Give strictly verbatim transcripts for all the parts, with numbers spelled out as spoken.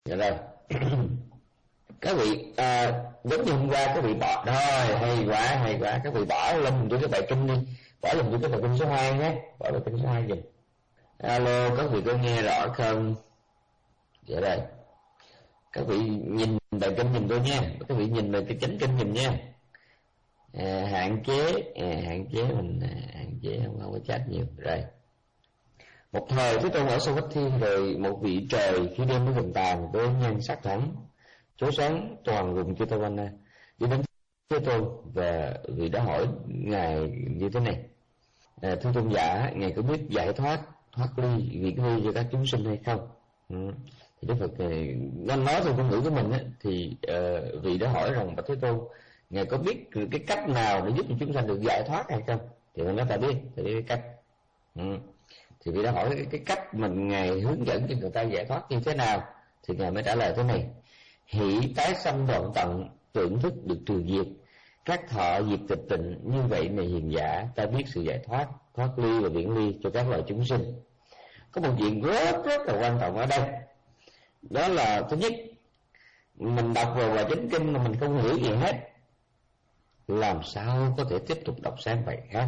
Dạ rồi. Các vị à, giống như hôm qua các vị bỏ rồi, hay quá hay quá, các vị bỏ lên với cái bài kinh đi, bỏ lên với cái bài kinh số hai nhé, bỏ bài kinh số hai dùm. Alo, các vị có nghe rõ không? Dạ rồi. Các vị nhìn bài kinh giùm tôi nha, các vị nhìn bài cái chánh kinh giùm nha. À, hạn chế, à, hạn chế mình à, hạn chế không, không có chat nhiều. Rồi. Một thời Thế Tôn ở sông Vách Thiên, rồi một vị trời khi đêm mới gần tàn với nhan sắc thẳng chói sáng toàn vùng Chư Tô Văn đi đến Thế Tôn, và vị đã hỏi ngài như thế này: à, thưa tôn giả, ngài có biết giải thoát thoát ly vị ly cho các chúng sinh hay không? Ừ. Thì Đức Phật này nó nói theo ngôn ngữ của mình á, thì uh, vị đã hỏi rằng bạch Thế Tôn, ngài có biết cái cách nào để giúp cho chúng sanh được giải thoát hay không? Thì mình nói ta biết, ta biết cái cách. Ừ. Thì vị đã hỏi cái, cái cách mình ngài hướng dẫn cho người ta giải thoát như thế nào, thì ngài mới trả lời thế này: hỷ tái sanh đoạn tận, tưởng thức được trừ diệt, các thọ diệt tịch tịnh, như vậy này hiền giả, ta biết sự giải thoát thoát ly và viễn ly cho các loài chúng sinh. Có một chuyện rất rất là quan trọng ở đây, đó là thứ nhất, mình đọc vào bài chánh kinh mà mình không hiểu gì hết, làm sao có thể tiếp tục đọc sang bài khác.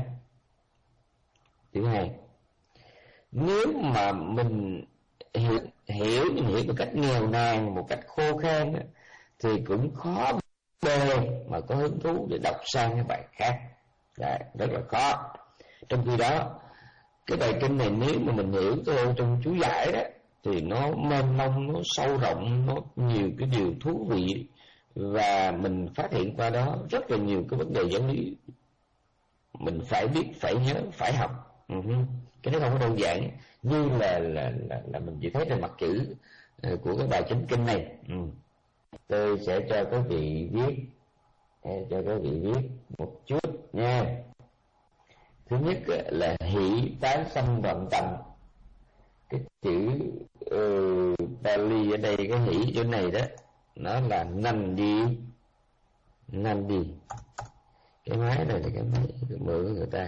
Thứ hai, nếu mà mình hiểu, hiểu nhưng hiểu một cách nghèo nàn, một cách khô khan, thì cũng khó bề mà có hứng thú để đọc sang cái bài khác. Đấy, rất là khó. Trong khi đó, cái bài kinh này nếu mà mình hiểu thôi trong chú giải đó, thì nó mênh mông, nó sâu rộng, nó nhiều cái điều thú vị, và mình phát hiện qua đó rất là nhiều cái vấn đề giáo lý mình phải biết, phải nhớ, phải học. Uh-huh. Cái đó không có đơn giản như là là là, là mình chỉ thấy trên mặt chữ uh, của cái bài chánh kinh này. Uh. Tôi sẽ cho các vị viết, cho các vị viết một chút nha. Thứ nhất là hỷ tái sanh đoạn tận. Cái chữ uh, Bali ở đây, cái hỷ chỗ này đó, nó là nành đi, nành đi. Cái máy này là cái máy mượn của người ta.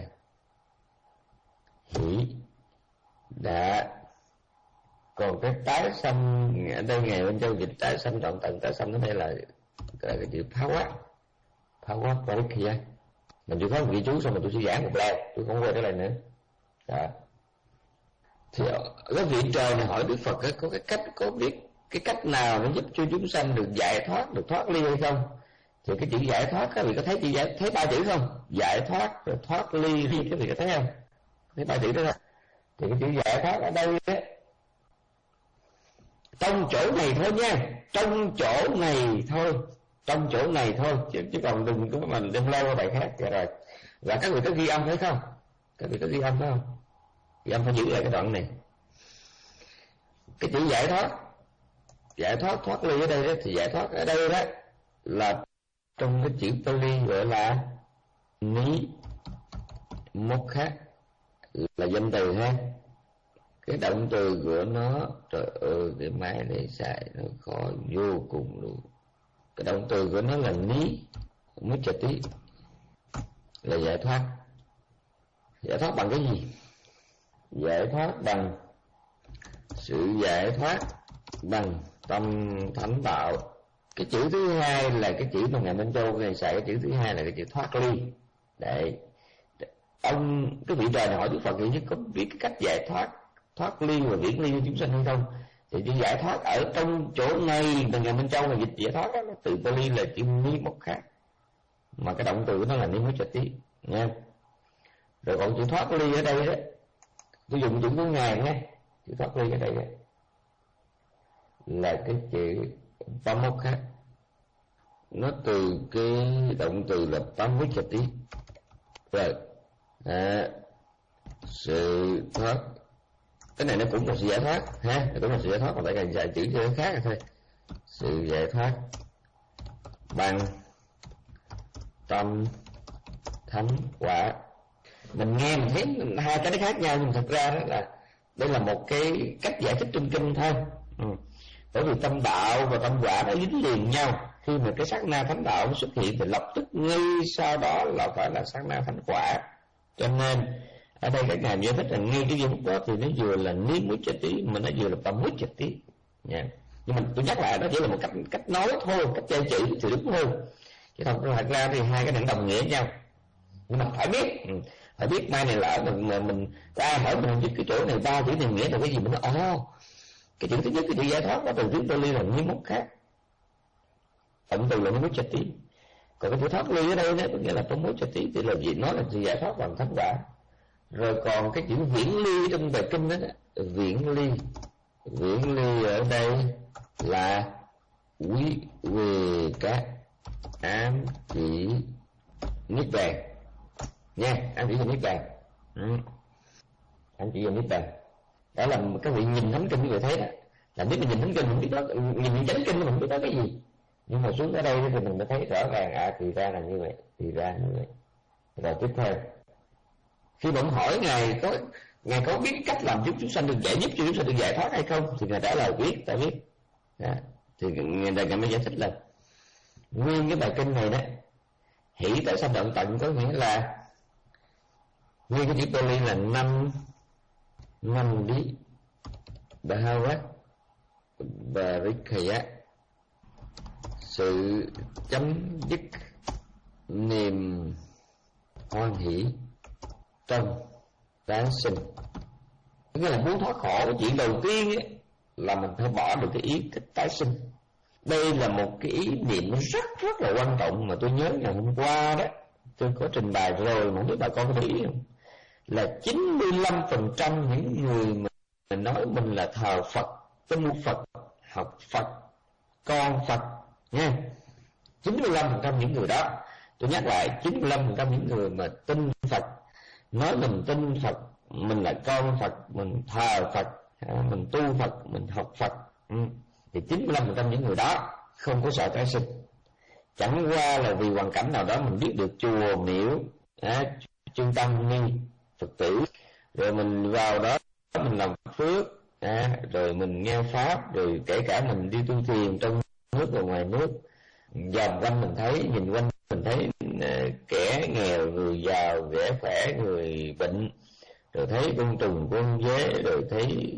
Hỷ đã. Còn cái tái sanh ở đây ngày bên châu dịch tái sanh đoạn tận, tái sanh ở đây là, là cái chữ phá quát, phá quát parikya. Mình chỉ có một ghi chú xong rồi tôi sẽ giảng một lần, tôi không quay trở lại nữa. Đó. Thì cái vị trời này hỏi Đức Phật có cái cách, có biết cái cách nào nó giúp cho chúng sanh được giải thoát, được thoát ly hay không? Thì cái chữ giải thoát, các vị có thấy chữ giải, thấy ba chữ không? Giải thoát rồi thoát ly, ly các vị có thấy không? Thấy ba chữ đó không? Thì cái chữ giải thoát ở đây á, trong chỗ này thôi nha, trong chỗ này thôi, trong chỗ này thôi, chứ, chứ còn đừng có mình đem lâu qua bài khác. Dạ rồi. Và các vị có ghi âm phải không? Các vị có ghi âm phải không? Ghi âm phải giữ lại cái đoạn này. Cái chữ giải thoát, giải thoát thoát ly ở đây đó, thì giải thoát ở đây đó là trong cái chữ Pali gọi là ní mokha, là danh từ ha. Cái động từ của nó, trời ơi cái máy này xài nó khó vô cùng luôn. Cái động từ của nó là ní muchati, là giải thoát. Giải thoát bằng cái gì? Giải thoát bằng sự giải thoát bằng tâm thánh đạo. Cái chữ thứ hai là cái chữ mà ngài Minh Châu này xài, cái chữ thứ hai là cái chữ thoát ly. Đấy, ông cái vị trời này hỏi Đức Phật thì có biết cái cách giải thoát, thoát ly và viễn ly cho chúng sanh hay không? Thì chữ giải thoát ở trong chỗ này mà ngài Minh Châu là dịch giải thoát đó, từ Pali là chữ ni một khác, mà cái động từ của nó là ni mốt chati nha. Rồi còn chữ thoát ly ở đây đó, tôi dùng chữ của ngài nha, chữ thoát ly ở đây đó là cái chữ pamokha, nó từ cái động từ là pamuchati. Rồi à, sự thoát, cái này nó cũng là sự giải thoát ha, nó cũng là sự giải thoát, mà tại càng dài chữ cho nó khác rồi thôi. Sự giải thoát bằng tâm thánh quả. Mình nghe mình thấy hai cái nó khác nhau, nhưng thật ra đó là đây là một cái cách giải thích trong kinh thôi. Ừ. Bởi vì tâm đạo và tâm quả nó dính liền nhau. Khi mà cái sát na thánh đạo nó xuất hiện thì lập tức ngay sau đó là phải là sát na thánh quả. Cho nên ở đây các ngài giải thích là ngay cái giây phút đó thì nó vừa là ni muchati mà nó vừa là pamuchati nha. Nhưng mà tôi nhắc lại đó chỉ là một cách cách nói thôi, cách chơi chữ thì đúng hơn, chứ không thật ra thì hai cái này đồng nghĩa nhau. Nhưng mà phải biết, phải biết mai này lỡ mình mình, mình có ai hỏi mình biết cái chỗ này ba chữ này nghĩa là cái gì, mình nói ồ, cái chữ thứ nhất, cái chữ giải thoát đó từ tiếng Pali là nguyên mốc khác, động từ là nó mốt chati tí. Còn cái chữ thoát ly ở đây đó có nghĩa là trong mốt chati tí thì là gì, nó là sự giải thoát bằng thánh quả. Rồi còn cái chữ viễn ly trong bài kinh đó, đó viễn ly, viễn ly ở đây là quý về các ám chỉ niết bàn nha, ám chỉ về niết bàn, ừ. ám chỉ về niết bàn đó là các vị nhìn thánh kinh như vậy thấy đó, là nếu mình nhìn thánh kinh mình biết đó, nhìn chánh kinh mình biết đó cái gì, nhưng mà xuống ở đây thì mình mới thấy rõ ràng à thì ra là như vậy, thì ra như vậy. Rồi tiếp theo khi bỗng hỏi ngài có ngài có biết cách làm giúp chúng sanh được giải, giúp cho chúng sanh được giải thoát hay không, thì ngài trả lời biết, ta biết đó. Thì ngài ngài mới giải thích là nguyên cái bài kinh này đó, hỷ tại sanh đoạn tận có nghĩa là nguyên cái chữ Pali là năm năm đi Bhavat và Rikhaya, sự chấm dứt niềm hoan hỷ trong tái sinh. Nghĩa là muốn thoát khổ, cái chuyện đầu tiên ấy, là mình phải bỏ được cái ý thích tái sinh. Đây là một cái ý niệm rất rất là quan trọng mà tôi nhớ ngày hôm qua đó tôi có trình bày rồi, mà không biết bà con có để ý không, là chín mươi lăm phần trăm những người mà mình nói mình là thờ Phật, tin Phật, học Phật, con Phật nha, chín mươi lăm phần trăm những người đó, tôi nhắc lại chín mươi lăm phần trăm những người mà tin Phật, nói mình tin Phật, mình là con Phật, mình thờ Phật, mình tu Phật, mình học Phật, ừ. Thì chín mươi lăm phần trăm những người đó không có sợ tái sinh. Chẳng qua là vì hoàn cảnh nào đó mình biết được chùa miễu, à, trung tâm ni Phật tử, rồi mình vào đó mình làm phước, à, rồi mình nghe pháp, rồi kể cả mình đi tu thiền trong nước và ngoài nước, vòng quanh mình thấy, nhìn quanh mình thấy uh, kẻ nghèo, người giàu, kẻ khỏe, người bệnh, rồi thấy côn trùng côn dế, rồi thấy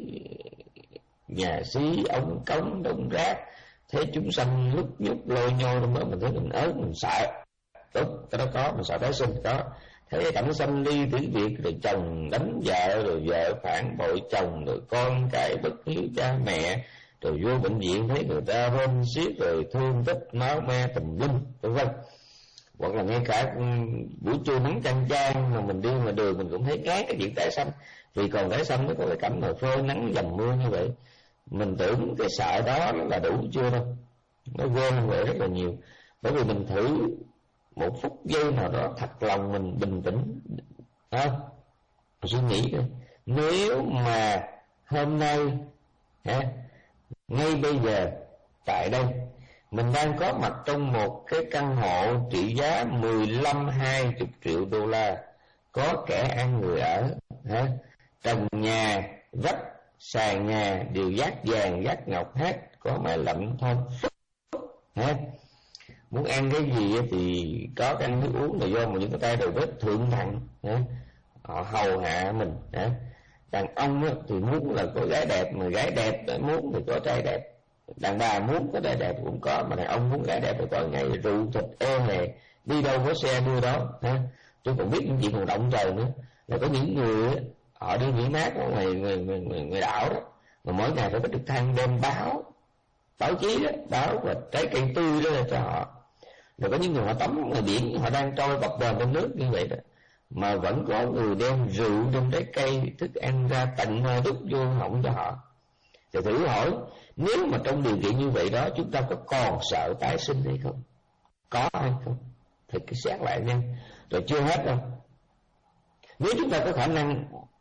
nhà xí ống cống đống rác, thấy chúng sanh lúc nhúc lôi nhô trong đó, mình thấy mình ớn, mình sợ. Đúng, cái đó có, mình sợ tái sinh có. Thấy cảnh sanh ly tử biệt, rồi chồng đánh vợ, rồi vợ phản bội chồng, rồi con cái bất hiếu cha mẹ, rồi vô bệnh viện thấy người ta hôn xiết, rồi thương tích máu me tùm lum, vân vân. Hoặc là ngay cả buổi trưa nắng chang chang mà mình đi ngoài đường mình cũng thấy ngán cái chuyện tái sanh, vì còn tái sanh mới có cái cảnh mà phơi nắng dầm mưa như vậy. Mình tưởng cái sợ đó là đủ chưa đâu, nó gom vậy rất là nhiều. Bởi vì mình thử một phút giây nào đó thật lòng mình bình tĩnh, à, suy nghĩ coi, nếu mà hôm nay ha, ngay bây giờ tại đây mình đang có mặt trong một cái căn hộ trị giá mười lăm hai mươi triệu đô la, có kẻ ăn người ở, ha, trần nhà vách sàn nhà đều dát vàng dát ngọc hết, có máy lạnh thông phức, ha. Muốn ăn cái gì thì có cái ăn nước uống là do một những cái tay đầu bếp thượng đẳng, ha, họ hầu hạ mình, ha. Đàn ông thì muốn là có gái đẹp, mà gái đẹp muốn thì có trai đẹp, đàn bà muốn có trai đẹp cũng có, mà đàn ông muốn gái đẹp thì có ngay rượu thịt ê hề, đi đâu có xe đưa đó, ha. Tôi còn biết những chuyện còn động trời nữa, là có những người họ đi nghỉ mát ở ngoài người, người, người, người đảo đó, mà mỗi ngày phải có trực thăng đem báo báo chí đó, báo và trái cây tươi đó cho họ. Rồi có những người họ tắm ngoài biển, họ đang trôi bập bềnh trong nước như vậy đó, mà vẫn có người đem rượu, đem trái cây, thức ăn ra tận nơi đút vô họng cho họ. Thì thử hỏi, nếu mà trong điều kiện như vậy đó, chúng ta có còn sợ tái sinh hay không? Có hay không? Thì cứ xét lại nha. Rồi chưa hết đâu. Nếu chúng ta có khả năng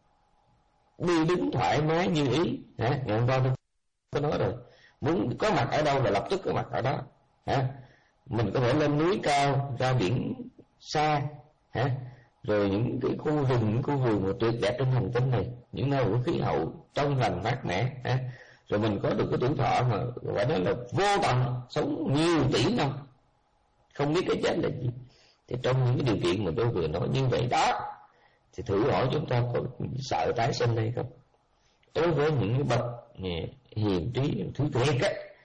đi đứng thoải mái như ý, hả? Ngày hôm qua tôi có nói rồi, muốn có mặt ở đâu là lập tức có mặt ở đó, hả? Mình có thể lên núi cao, ra biển xa, hả? Rồi những cái khu rừng, những khu vườn mà tuyệt đẹp trên hành tinh này, những nơi có khí hậu trong lành mát mẻ, hả? Rồi mình có được cái tuổi thọ mà phải nói là vô tận, sống nhiều tỷ năm, không biết cái chết là gì. Thì trong những cái điều kiện mà tôi vừa nói như vậy đó, thì thử hỏi chúng ta có sợ tái sinh hay không? Đối với những cái bậc hiền trí thứ thiệt á,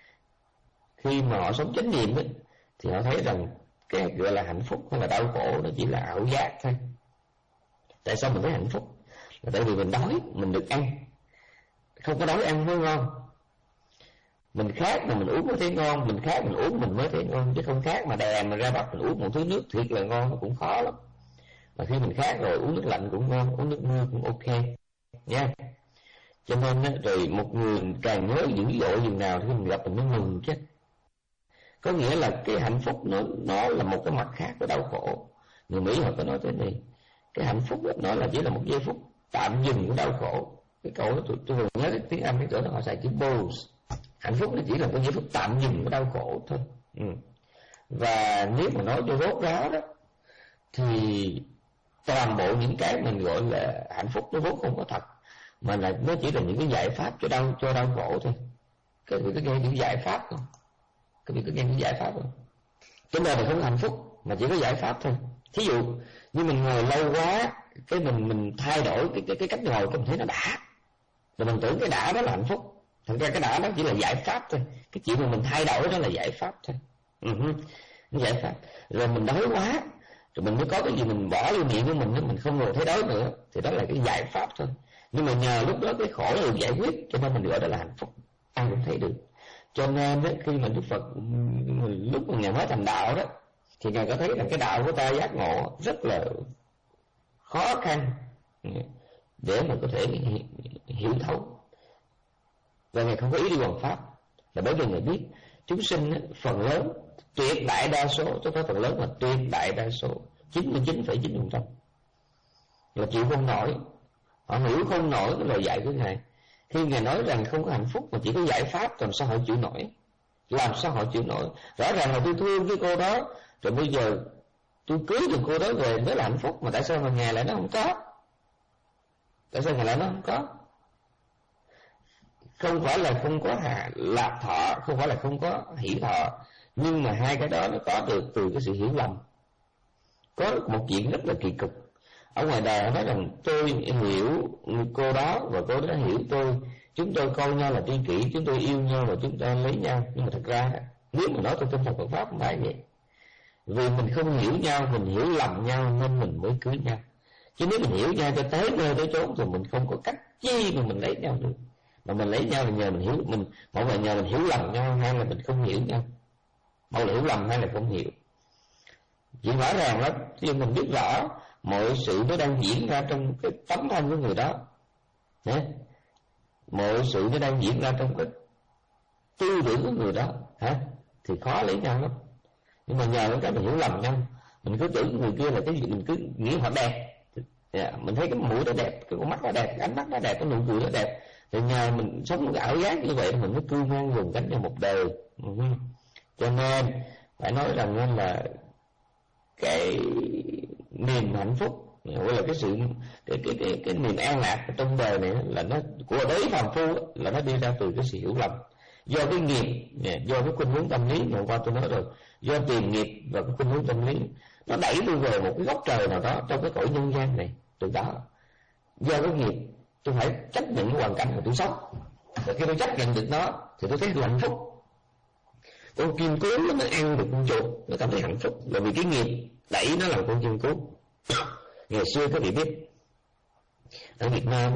khi mà họ sống chánh niệm ấy, thì họ thấy rằng cái gọi là hạnh phúc hay là đau khổ nó chỉ là ảo giác thôi. Tại sao mình thấy hạnh phúc? Là tại vì mình đói, mình được ăn. Không có đói ăn mới ngon. Mình khát mà mình uống mới thấy ngon, mình khát mình uống mình mới thấy ngon, chứ không khát mà đè mà ra bắt mình uống một thứ nước thiệt là ngon nó cũng khó lắm. Mà khi mình khát rồi uống nước lạnh cũng ngon, uống nước mưa cũng ok nha. Cho nên rồi một người càng nhớ dữ dội dường nào thì mình gặp mình mới mừng chứ. Có nghĩa là cái hạnh phúc nó nó là một cái mặt khác của đau khổ. Người Mỹ họ có nói thế này, cái hạnh phúc đó, nó là chỉ là một giây phút tạm dừng của đau khổ. Cái câu đó tôi, tôi vừa nhớ cái tiếng Anh cái chỗ đó họ xài chữ pause. Hạnh phúc nó chỉ là một giây phút tạm dừng của đau khổ thôi. Ừ. Và nếu mà nói cho rốt ráo đó thì toàn bộ những cái mình gọi là hạnh phúc nó vốn không có thật, mà là nó chỉ là những cái giải pháp cho đau cho đau khổ thôi. Các vị có nghe những giải pháp không? Các vị có nghe những giải pháp không? Chúng ta là không có hạnh phúc mà chỉ có giải pháp thôi. Thí dụ như mình ngồi lâu quá, cái mình mình thay đổi cái cái cái cách ngồi, cái mình thấy nó đã, rồi mình tưởng cái đã đó là hạnh phúc. Thật ra cái đã đó chỉ là giải pháp thôi. Cái chuyện mà mình thay đổi đó là giải pháp thôi. Uh-huh. Giải pháp. Rồi mình đói quá, rồi mình mới có cái gì mình bỏ vô miệng của mình, mình không còn thấy đói nữa, thì đó là cái giải pháp thôi. Nhưng mà nhờ lúc đó cái khổ được giải quyết, cho nên mình gọi đó là hạnh phúc. Ai cũng thấy được. Cho nên đó, khi mà Đức Phật lúc mà Ngài mới thành đạo đó, thì Ngài có thấy là cái đạo của ta giác ngộ rất là khó khăn để mà có thể hiểu thấu. Và Ngài không có ý đi bằng pháp, là bởi vì Ngài biết chúng sinh phần lớn, tuyệt đại đa số, chứ không phải phần lớn mà tuyệt đại đa số, chín mươi chín phẩy chín phần trăm là chịu không nổi. Họ hiểu không nổi cái lời dạy của Ngài. Khi Ngài nói rằng không có hạnh phúc mà chỉ có giải pháp, làm sao họ chịu nổi? Làm sao họ chịu nổi? Rõ ràng là tôi thương cái cô đó, rồi bây giờ tôi cưới được cô đó về mới là hạnh phúc, mà tại sao mà Ngài lại nó không có? Tại sao Ngài lại nó không có? Không phải là không có hạ lạc thọ, không phải là không có hỷ thọ, nhưng mà hai cái đó nó có được từ cái sự hiểu lầm. Có một chuyện rất là kỳ cục. Ở ngoài đời họ nói rằng tôi hiểu cô đó và cô đó hiểu tôi, chúng tôi coi nhau là tri kỷ, chúng tôi yêu nhau và chúng ta lấy nhau. Nhưng mà thật ra nếu mà nói tôi tin Phật Pháp không phải vậy. Vì mình không hiểu nhau, mình hiểu lầm nhau nên mình mới cưới nhau. Chứ nếu mình hiểu nhau cho tới nơi tới chốn thì mình không có cách chi mà mình lấy nhau được. Mà mình lấy nhau là nhờ mình hiểu, mình một là nhờ mình hiểu lầm nhau, hay là mình không hiểu nhau. Một là hiểu lầm hay là không hiểu. Chỉ rõ ràng lắm, khi mình biết rõ mọi sự nó đang diễn ra trong cái tấm thân của người đó. Hả? Mọi sự nó đang diễn ra trong cái tư tưởng của người đó, hả? Thì khó lấy nhau lắm. Nhưng mà nhờ cái mình hiểu lầm nhau, mình cứ tưởng người kia là cái gì, mình cứ nghĩ họ đẹp. Yeah, mình thấy cái mũi nó đẹp, cái con mắt nó đẹp, cái ánh mắt nó đẹp, cái nụ cười nó đẹp. Thì nhờ mình sống một cái ảo giác như vậy, mình mới cưu mang dùng cánh cho một đời. Uh-huh. Cho nên phải nói rằng là cái niềm hạnh phúc, gọi là cái sự cái cái cái, cái niềm an lạc trong đời này là nó của đới phàm phu, là nó đi ra từ cái sự hiểu lầm, do cái nghiệp, do cái khuynh hướng tâm lý mà hôm qua tôi nói rồi, do tiền nghiệp và cái khuynh hướng tâm lý nó đẩy tôi về một cái góc trời nào đó trong cái cõi nhân gian này. Từ đó do cái nghiệp tôi phải chấp nhận cái hoàn cảnh mà tôi sống, và khi tôi chấp nhận được nó thì tôi thấy hạnh phúc. Con chim cú nó ăn được con chuột, nó cảm thấy hạnh phúc, là vì cái nghiệp đẩy nó làm con chim cú. Ngày xưa các vị biết ở Việt Nam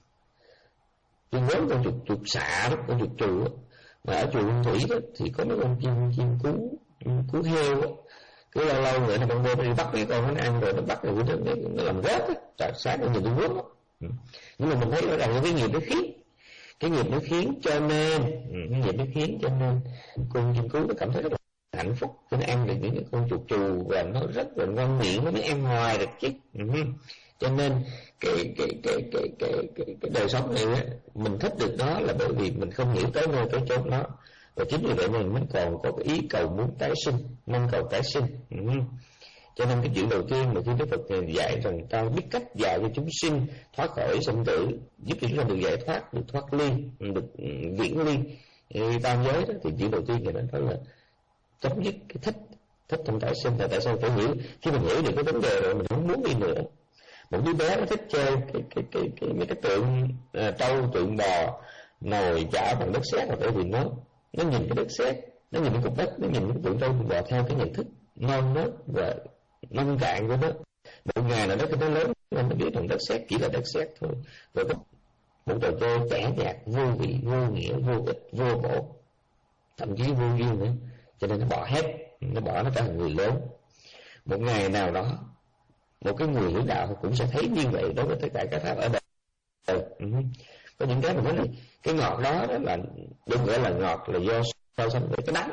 tôi nhớ con chuột chuột xạ đó, con chuột chù, mà ở chùa Nguyên Thủy đó thì có mấy con chim chim cú cú heo đó. Cứ lâu lâu người nó con vô đi bắt mấy con nó ăn rồi nó bắt rồi nó, nó, nó làm rớt á, tại sáng nó nhìn tôi vướng đó. Nhưng mà mình thấy rõ ràng cái nghiệp nó khiến cái nghiệp nó khiến cho nên cái nghiệp nó khiến cho nên con chim cú nó cảm thấy rất là hạnh phúc, cho nó ăn được những cái con chuột chù và nó rất là ngon miệng, nó mới ăn hoài được chứ. Cho nên cái cái cái cái cái cái, cái đời sống này á, mình thích được nó là bởi vì mình không hiểu tới nơi tới chốn nó, và chính vì vậy mình mới còn có cái ý cầu muốn tái sinh, mong cầu tái sinh. Cho nên cái chuyện đầu tiên mà khi Đức Phật dạy rằng ta biết cách dạy cho chúng sinh thoát khỏi sinh tử, giúp cho chúng ta được giải thoát, được thoát ly, được viễn ly tam giới đó, thì chuyện đầu tiên người đó là chấm dứt cái thích thích trong tái sinh. Là tại sao phải hiểu? Khi mình hiểu được cái vấn đề rồi mình không muốn đi nữa. Một đứa bé nó thích chơi cái cái cái cái mấy cái tượng uh, trâu, tượng bò nồi chảo bằng đất sét, là bởi vì nó nó nhìn cái đất sét Nó nhìn cái cục đất, nó nhìn cái tượng trâu tượng bò theo cái nhận thức non nớt và nông cạn của nó. Một ngày nào đó khi nó lớn nên nó biết rằng đất sét chỉ là đất sét thôi, rồi có một trò chơi tẻ nhạt, vô vị, vô nghĩa, vô ích, vô bổ, thậm chí vô duyên nữa, cho nên nó bỏ hết, nó bỏ nó trở thành người lớn. Một ngày nào đó một cái người hiểu đạo cũng sẽ thấy như vậy đối với tất cả các pháp ở đời. Ừ. Có những cái mà nói này, cái ngọt đó, đó là đừng gọi là ngọt là do so sánh với cái đắng,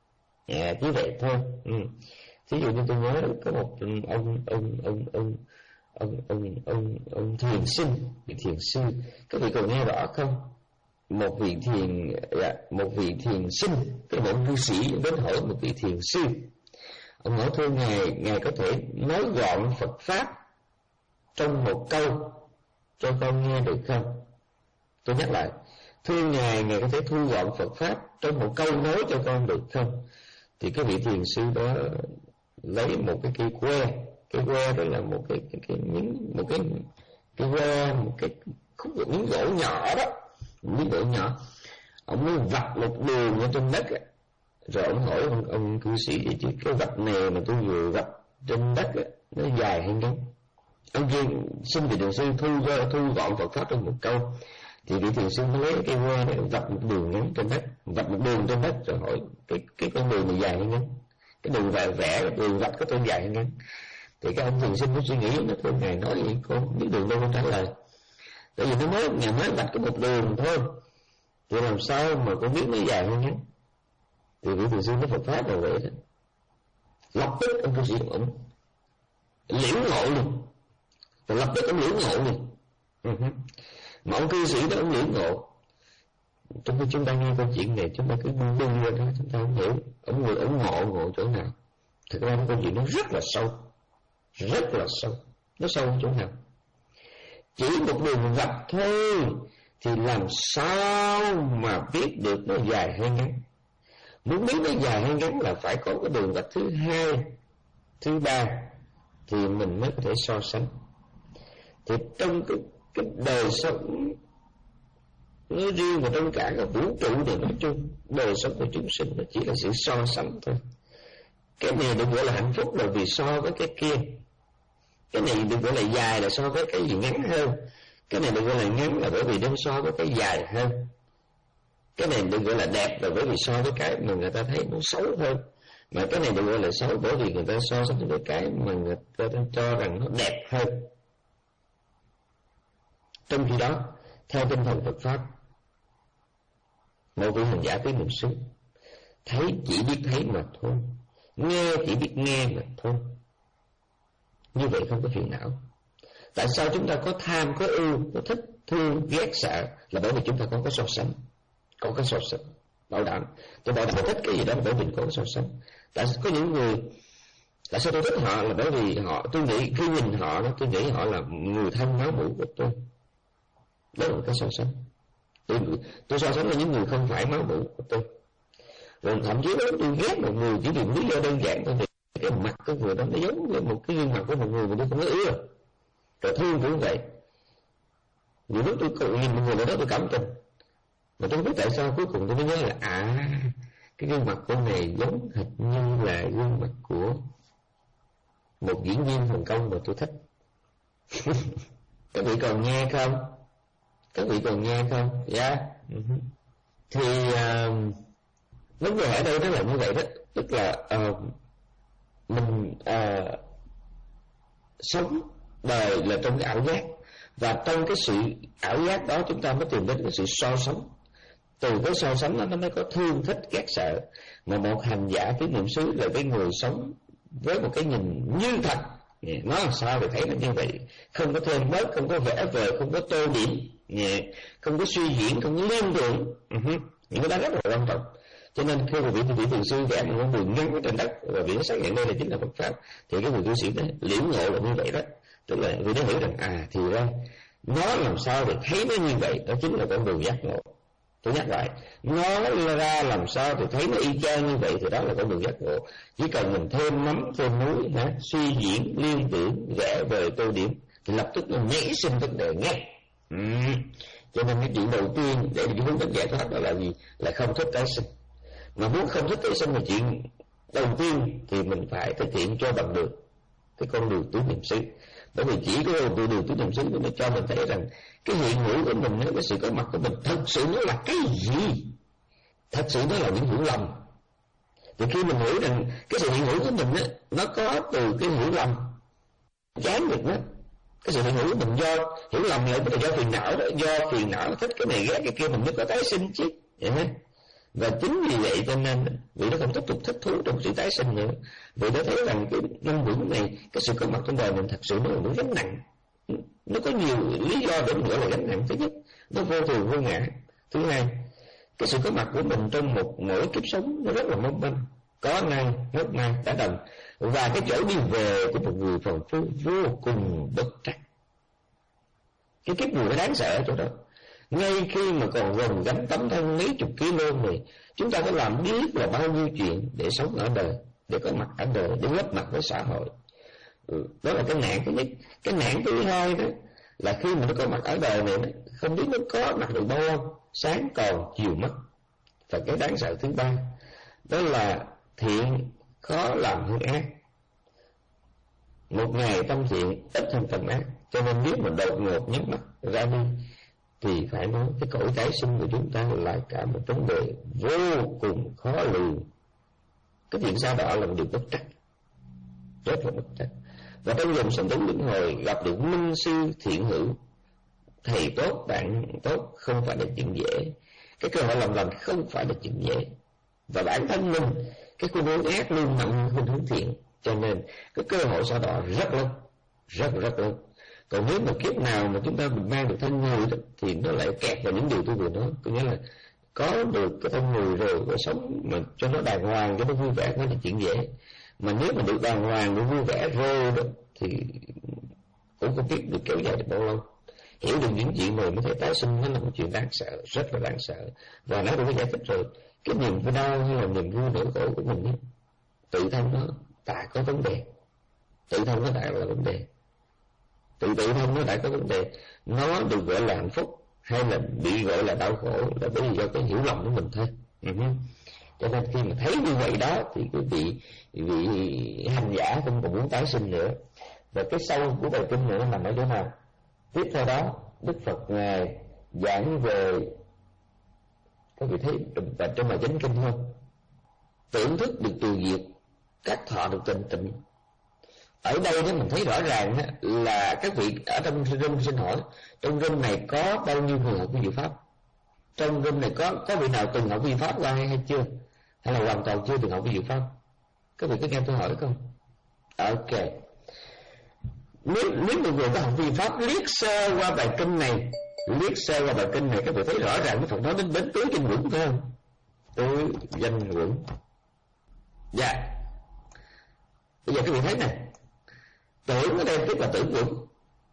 à, chỉ vậy thôi. Ừ. Thí dụ như tôi nhớ có một ông ông ông ông ông ông ông ông, ông thiền sinh, vị thiền sư, các vị còn nghe rõ không? Một vị thiền một vị thiền sinh, cái một cư sĩ đến hỏi một vị thiền sư, ông hỏi thưa ngài, ngài có thể nói gọn Phật pháp trong một câu cho con nghe được không? Tôi nhắc lại, thưa ngài, ngài có thể thu gọn Phật pháp trong một câu nói cho con được không? Thì cái vị thiền sư đó lấy một cái cây que, cái que đó là một cái cái cái miếng một cái cái que một cái khúc miếng gỗ nhỏ đó, miếng gỗ nhỏ, ông mới vạch một đường ở trên đất, rồi ông hỏi ông, ông cư sĩ vậy chứ cái vạch này mà tôi vừa vạch trên đất nó dài hay ngắn? Ông kia xin vị thiền sư thu thu gọn Phật pháp trong một câu, thì vị thiền sư mới lấy cái que để vạch một đường ngắn trên đất, vạch một đường trên đất rồi hỏi cái cái con đường này dài hay ngắn, cái đường vẽ vẽ đường vạch có tên dài hay ngắn? Thì cái ông thiền sinh mới suy nghĩ, nó thôi ngài nói vậy con biết đường đâu con trả lời, tại vì nó mới ngài mới vạch có một đường thôi, thì làm sao mà con biết nó dài hay ngắn? Thì vị thiền sư nói Phật pháp là vậy đó. Lập tức ông cư sĩ ông liễu ngộ luôn, và lập tức ông liễu ngộ luôn. Uh-huh. Mà ông cư sĩ đó ông liễu ngộ. Trong khi chúng ta nghe câu chuyện này, chúng ta cứ buông buông lên đó, chúng ta không hiểu ông người ông ngộ ngộ chỗ nào. Thật ra câu chuyện nó rất là sâu, rất là sâu. Nó sâu chỗ nào? Chỉ một đường vạch thôi thì làm sao mà biết được nó dài hay ngắn? Muốn biết nó dài hay ngắn là phải có cái đường vạch thứ hai, thứ ba thì mình mới có thể so sánh. Thì trong cái, cái đời sống nói riêng và trong cả cái vũ trụ này nói chung, đời sống của chúng sinh nó chỉ là sự so sánh thôi. Cái này được gọi là hạnh phúc là vì so với cái kia, cái này được gọi là dài là so với cái gì ngắn hơn, cái này được gọi là ngắn là bởi vì đem so với cái dài hơn, cái này được gọi là đẹp là bởi vì so với cái mà người ta thấy nó xấu hơn, mà cái này được gọi là xấu bởi vì người ta so sánh với cái mà người ta cho rằng nó đẹp hơn. Trong khi đó, theo tinh thần Phật pháp, một vị hành giả tới niệm xứ, thấy chỉ biết thấy mà thôi, nghe chỉ biết nghe mà thôi. Như vậy không có phiền não. Tại sao chúng ta có tham, có ưu, có thích, thương, ghét, sợ? Là bởi vì chúng ta có cái so sánh, có cái so sánh. Bảo đảm, tôi bảo đảm thích cái gì đó là bởi vì có cái so sánh. Tại sao có những người, tại sao tôi thích họ là bởi vì họ, tôi nghĩ khi nhìn họ đó, tôi nghĩ họ là người thân máu mủ của tôi. Đó là cái so sánh. Tôi, tôi so sánh với những người không phải máu mủ của tôi. Rồi thậm chí đó tôi ghét một người chỉ vì lý do đơn giản thôi, vì cái mặt của người đó nó giống như một cái gương mặt của một người mà tôi không có ưa. Rồi thương cũng vậy. Nhiều lúc tôi nhìn một người nào đó tôi cảm tình, mà tôi không biết tại sao cuối cùng tôi mới nhớ là à, cái gương mặt của này giống hệt như là gương mặt của một diễn viên Hồng Kông mà tôi thích. Các vị còn nghe không? Các vị còn nghe không? Dạ. Yeah. Uh-huh. Thì uh, vấn đề ở đây nó là như vậy đó, tức là uh, mình uh, sống đời là trong cái ảo giác, và trong cái sự ảo giác đó chúng ta mới tìm đến cái sự so sánh. Từ cái so sánh đó nó mới có thương thích ghét sợ. Mà một hành giả cái niệm xứ là cái người sống với một cái nhìn như thật, nó làm sao để thấy nó như vậy, không có thêm bớt, không có vẽ vời, không có tô điểm, không có suy diễn, không có liên tưởng. Uh-huh. Những cái đó rất là quan trọng. Cho nên khi mà vị vị thiền sư vẽ một con đường ngắn ở trên đất và vị nó xác nhận đây là chính là Phật pháp, thì cái người cư sĩ đó liễu ngộ là như vậy đó. Tức là vị nó hiểu rằng à thì ra nó làm sao để thấy nó như vậy, đó chính là con đường giác ngộ. Tôi nhắc lại, nó ra làm sao thì thấy nó y chang như vậy thì đó là con đường giác ngộ. Chỉ cần mình thêm nắm thêm núi, hả, suy diễn liên tưởng vẽ về tô điểm thì lập tức nó nhảy sinh vấn đề ngay. uhm. Cho nên cái chuyện đầu tiên để đi hướng đến giải thoát đó là gì? Là không thích tái sinh. Mà muốn không thích tái sinh là chuyện đầu tiên thì mình phải thực hiện cho bằng được cái con đường tứ niệm xứ. Bởi vì chỉ có con đường tứ niệm xứ mới cho mình thấy rằng cái hiện hữu của mình, cái sự có mặt của mình thật sự nó là cái gì, thật sự nó là những hiểu lầm. Thì khi mình hiểu rằng cái sự hiện hữu của mình á, nó có từ cái hiểu lầm chán được đó. Cái sự hiện hữu của mình do hiểu lầm lại, tức là do phiền não đó, do phiền não thích cái này ghét cái kia mình mới có tái sinh chứ. Vậy và chính vì vậy cho nên vị nó không tiếp tục thích thú trong sự tái sinh nữa. Vì nó thấy rằng cái năm quẩn này, cái sự có mặt trong đời mình thật sự nó là một gánh nặng. Nó có nhiều lý do để mình gọi là gánh nặng. Thứ nhất, nó vô thường vô ngã. Thứ hai, cái sự có mặt của mình trong một mỗi kiếp sống nó rất là mong manh, có nay mất nay đã đành. Và cái chỗ đi về của một người phàm phu vô cùng bất trắc. Cái kiếp người nó đáng sợ ở chỗ đó. Ngay khi mà còn gồng gánh tấm thân mấy chục kg này, chúng ta phải làm biết là bao nhiêu chuyện để sống ở đời, để có mặt ở đời, để góp mặt với xã hội. Ừ, đó là cái nạn thứ nhất. Cái nạn thứ hai đó là khi mà nó có mặt ở đời này, không biết nó có mặt được bao lâu, sáng còn chiều mất. Và cái đáng sợ thứ ba đó là thiện khó làm hơn ác. Một ngày tâm thiện ít hơn tâm ác. Cho nên nếu mà đột ngột nhắm mắt ra đi thì phải nói cái cõi tái sinh của chúng ta là cả một vấn đề vô cùng khó lường. Cái chuyện sao đó là một điều bất trắc, rất là bất trắc. Và trong dòng sanh tử luân hồi gặp được minh sư thiện hữu, thầy tốt bạn tốt không phải là chuyện dễ. Cái cơ hội làm lành không phải là chuyện dễ. Và bản thân mình, cái khuynh hướng ác luôn nằm khuynh hướng thiện, cho nên cái cơ hội sau đó rất lớn, rất rất lớn. Còn nếu mà kiếp nào mà chúng ta mình mang được thân người đó, thì nó lại kẹt vào những điều tôi vừa nói. Có nghĩa là có được cái thân người rồi, rồi sống mà cho nó đàng hoàng, cho nó vui vẻ, nó là chuyện dễ. Mà nếu mà được đàng hoàng, được vui vẻ rồi đó, thì cũng không biết được kéo dài được bao lâu. Hiểu được những chuyện này mới thấy tái sinh nó là một chuyện đáng sợ, rất là đáng sợ. Và nó cũng có giải thích rồi, cái niềm vui đau hay là niềm vui nỗi khổ của mình ấy, tự thân nó đã có vấn đề, tự thân nó đã là vấn đề, tự tự thân nó đã có vấn đề. Nó được gọi là hạnh phúc hay là bị gọi là đau khổ là bởi vì do cái hiểu lầm của mình thôi. Uh-huh. Cho nên khi mà thấy như vậy đó thì quý vị vị hành giả không còn muốn tái sinh nữa. Và cái sâu của bài kinh nữa nằm ở chỗ nào? Tiếp theo đó Đức Phật ngài giảng về, các vị thấy và trong bài chánh kinh không? Tưởng thức được từ diệt, các thọ được tình tịnh. Ở đây đó mình thấy rõ ràng đó, là các vị ở trong room xin hỏi, trong room này có bao nhiêu người học cái diệu pháp? Trong room này có có vị nào từng học diệu pháp qua hay, hay chưa? Hay là hoàn toàn chưa từng học cái diệu pháp? Các vị có nghe tôi hỏi không? Ok. Nếu nếu một người có học diệu pháp liếc sơ qua bài kinh này, liếc sơ qua bài kinh này, các vị thấy rõ ràng cái Phật nói đến đến tứ danh quẩn phải không? Tứ danh quẩn. Dạ. Bây giờ các vị thấy nè, tưởng ở đây tức là tưởng quẩn,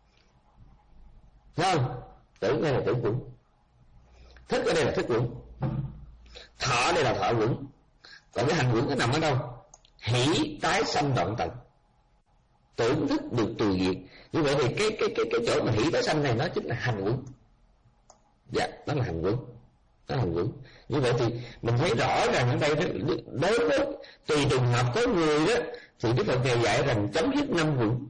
thấy không? Tưởng đây là tưởng quẩn, thức ở đây là thức quẩn, thọ đây là thọ quẩn. Còn cái hành quẩn nó nằm ở đâu? Hỷ tái sanh đoạn tận, tưởng thức được trừ diệt. Như vậy thì cái cái cái cái chỗ mà hỷ tái sanh này nó chính là hành quẩn. Dạ, đó là hành quẩn, đó là hành quẩn. Như vậy thì mình thấy rõ ràng ở đây đó, đối với tùy trường hợp có người đó thì Đức Phật ngài dạy rằng chấm dứt năm quẩn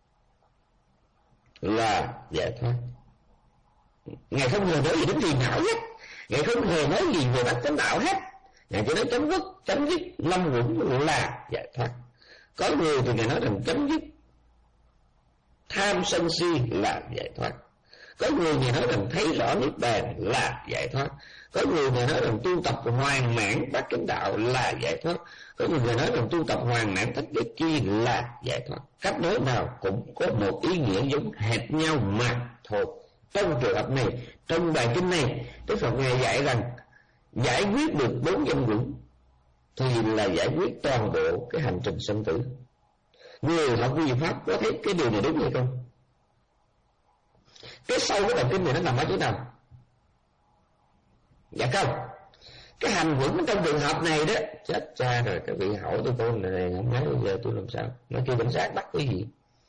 là giải thoát. Ngài không hề nói gì đến phiền não hết, ngài không hề nói gì về bát chánh đạo hết. Ngài chỉ nói chấm dứt chấm dứt năm quẩn là giải thoát. Có người thì ngài nói rằng chấm dứt tham sân si là giải thoát. Có người thì nói rằng thấy rõ niết bàn là giải thoát. Có người thì nói rằng tu tập hoàn mãn bát chánh đạo là giải thoát. Có người thì nói rằng tu tập hoàn mãn tất cả chi là giải thoát. Cách nói nào cũng có một ý nghĩa giống hệt nhau mà thôi. Trong trường hợp này, trong bài kinh này, Đức Phật ngài dạy rằng giải quyết được bốn danh quẩn thì là giải quyết toàn bộ cái hành trình sinh tử. Người học vi pháp có thấy cái điều này đúng hay không? Cái sâu cái bài kinh này nó nằm ở chỗ nào? Dạ không. Cái hành quẩn trong trường hợp này đó, chết cha rồi, các vị hỏi tôi câu này không nói bây giờ tôi làm sao? Nó kêu cảnh sát bắt cái gì?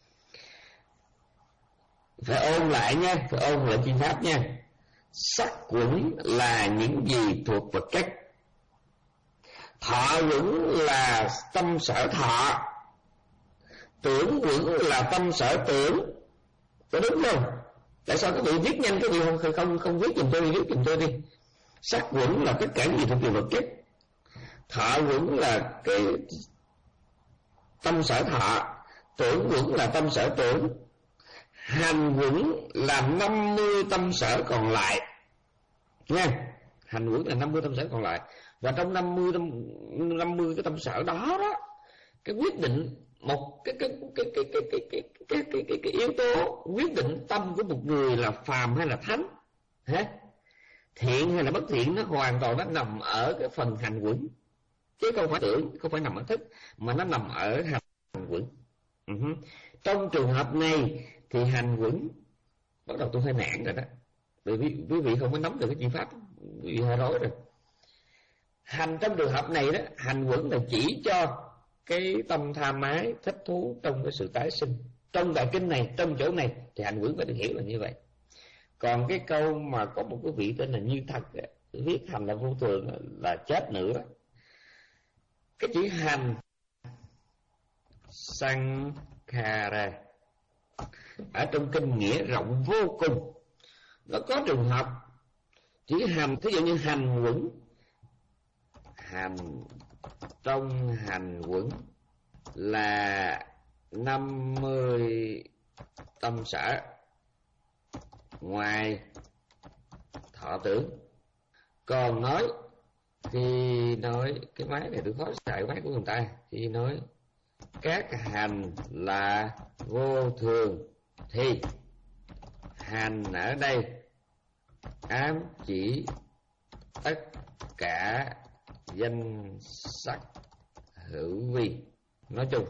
Phải ôn lại nha, phải ôn lại chi pháp nha. Sắc quẩn là những gì thuộc vật chất. Thọ quẩn là tâm sở thọ, tưởng quẩn là tâm sở tưởng. Có đúng không? Tại sao các vị viết nhanh, các vị không không không viết giùm tôi, viết giùm tôi đi. Sắc quẩn là tất cả những gì thuộc về vật chất, thọ quẩn là cái tâm sở thọ, tưởng quẩn là tâm sở tưởng, hành quẩn là năm mươi tâm sở còn lại nha. Hành quẩn là năm mươi tâm sở còn lại. Và trong năm mươi tâm, năm mươi cái tâm sở đó đó, cái quyết định một cái cái cái cái cái cái cái cái cái cái, cái yếu tố quyết định tâm của một người là phàm hay là thánh, hả? Thiện hay là bất thiện, nó hoàn toàn nó nằm ở cái phần hành quẩn, chứ không phải tưởng, không phải nằm ở thức, mà nó nằm ở hành quẩn. Uh-huh. Trong trường hợp này thì hành quẩn bắt đầu tôi hơi nản rồi đó, bởi vì quý vị không có nắm được cái chi pháp, quý vị hơi rối rồi. Hành trong trường hợp này đó, hành quẩn là chỉ cho cái tâm tham ái thích thú trong cái sự tái sinh. Trong bài kinh này, trong chỗ này thì hành quẩn phải được hiểu là như vậy. Còn cái câu mà có một cái vị tên là Như Thật viết hành là vô thường là chết nữa. Cái chữ hành Sankhara ở trong kinh nghĩa rộng vô cùng. Nó có trường hợp chữ hành, thí dụ như hành quẩn, hành trong hành quẩn là năm mươi tâm sở ngoài thọ tưởng. Còn nói thì nói cái máy này tôi khó xài máy của người ta, thì nói các hành là vô thường thì hành ở đây ám chỉ tất cả danh sắc hữu vi. Nói chung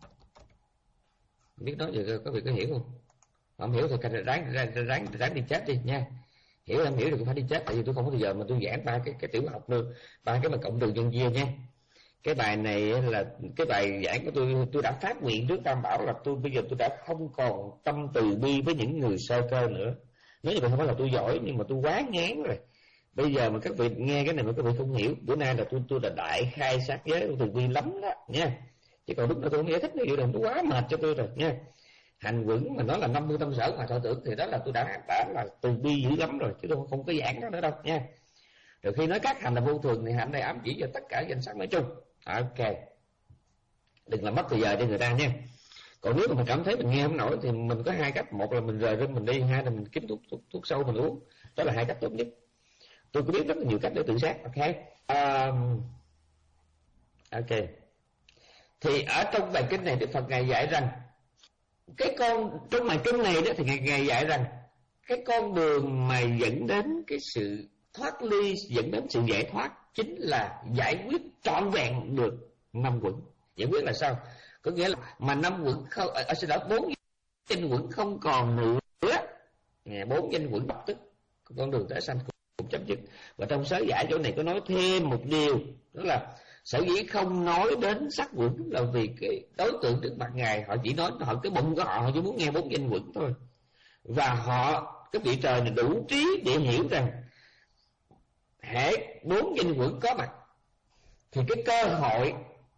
biết nói gì các vị có hiểu không? Không hiểu thì ráng ráng ráng ráng đi chết đi nha. Hiểu em hiểu thì cũng phải đi chết, tại vì tôi không có thời giờ mà tôi giảng ba cái cái tiểu học nữa, ba cái mà cộng trừ nhân chia nha. Cái bài này là cái bài giảng của tôi, tôi đã phát nguyện trước Tam Bảo là tôi bây giờ tôi đã không còn tâm từ bi với những người sơ cơ nữa. Nếu như vậy không phải là tôi giỏi, nhưng mà tôi quá ngán rồi. Bây giờ mà các vị nghe cái này mà các vị không hiểu, bữa nay là tôi tôi là đại khai sát giới tôi từ bi lắm đó nha. Chứ còn lúc đó tôi không giải thích nó hiểu được, nó quá mệt cho tôi rồi nha. Hành quẩn mà nói là năm mươi tâm sở mà thọ tưởng thì đó là tôi đã đã là từ bi dữ lắm rồi, chứ tôi không có giảng đó nữa đâu nha. Rồi khi nói các hành là vô thường thì hành này ám chỉ cho tất cả danh sắc nói chung. Ok, đừng làm mất thời giờ cho người ta nha. Còn nếu mà mình cảm thấy mình nghe không nổi thì mình có hai cách, một là mình rời rưng mình đi, hai là mình kiếm thuốc thuốc, thuốc sâu mình uống. Đó là hai cách tốt nhất. Tôi có biết rất là nhiều cách để tự sát. Ok, um, ok. Thì ở trong bài kinh này Đức Phật ngài dạy rằng cái con trong bài kinh này đó thì ngài, ngài dạy rằng cái con đường mà dẫn đến cái sự thoát ly, dẫn đến sự giải thoát chính là giải quyết trọn vẹn được năm quẩn. Giải quyết là sao? Có nghĩa là mà năm quẩn không, ở xin lỗi bốn danh quẩn không còn nữa, bốn danh quẩn lập tức con đường tái sanh cũng chấm dứt. Và trong sớ giải chỗ này có nói thêm một điều, đó là sở dĩ không nói đến sắc quẩn là vì cái đối tượng trước mặt ngài họ chỉ nói họ cái bụng của họ, họ chỉ muốn nghe bốn danh quẩn thôi. Và họ cái vị trời này đủ trí để hiểu rằng hễ bốn danh quẩn có mặt thì cái cơ hội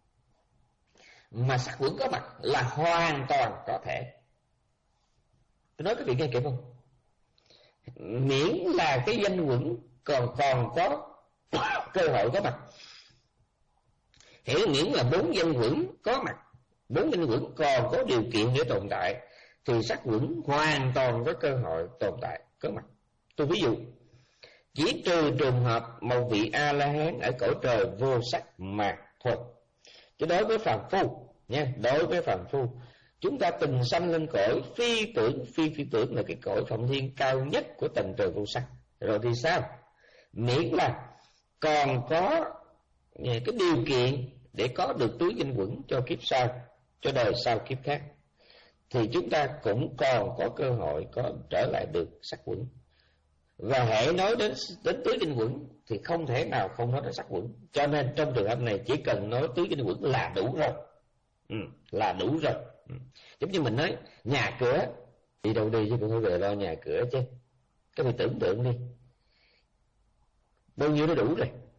mà sắc quẩn có mặt là hoàn toàn có thể. Tôi nói các vị nghe kịp không? Miễn là cái danh quẩn còn còn có cơ hội có mặt, hiểu miễn là bốn danh quẩn có mặt, bốn danh quẩn còn có điều kiện để tồn tại thì sắc quẩn hoàn toàn có cơ hội tồn tại có mặt. Tôi ví dụ, chỉ trừ trường hợp một vị A La Hán ở cõi trời vô sắc mà thôi. Chứ đối với phàm phu nha, đối với phàm phu chúng ta từng sanh lên cõi phi tưởng, phi phi tưởng là cái cõi phạm thiên cao nhất của tầng trời vô sắc. Rồi thì sao? Miễn là còn có cái điều kiện để có được tứ danh quẩn cho kiếp sau, cho đời sau kiếp khác, thì chúng ta cũng còn có cơ hội có trở lại được sắc quẩn. Và hãy nói đến đến tứ danh quẩn thì không thể nào không nói đến sắc quẩn. Cho nên trong trường hợp này chỉ cần nói tứ danh quẩn là đủ rồi, ừ, là đủ rồi. Ừ. Giống như mình nói nhà cửa, đi đâu đi chứ cũng phải về lo nhà cửa chứ. Các vị tưởng tượng đi, bao nhiêu nó đủ rồi.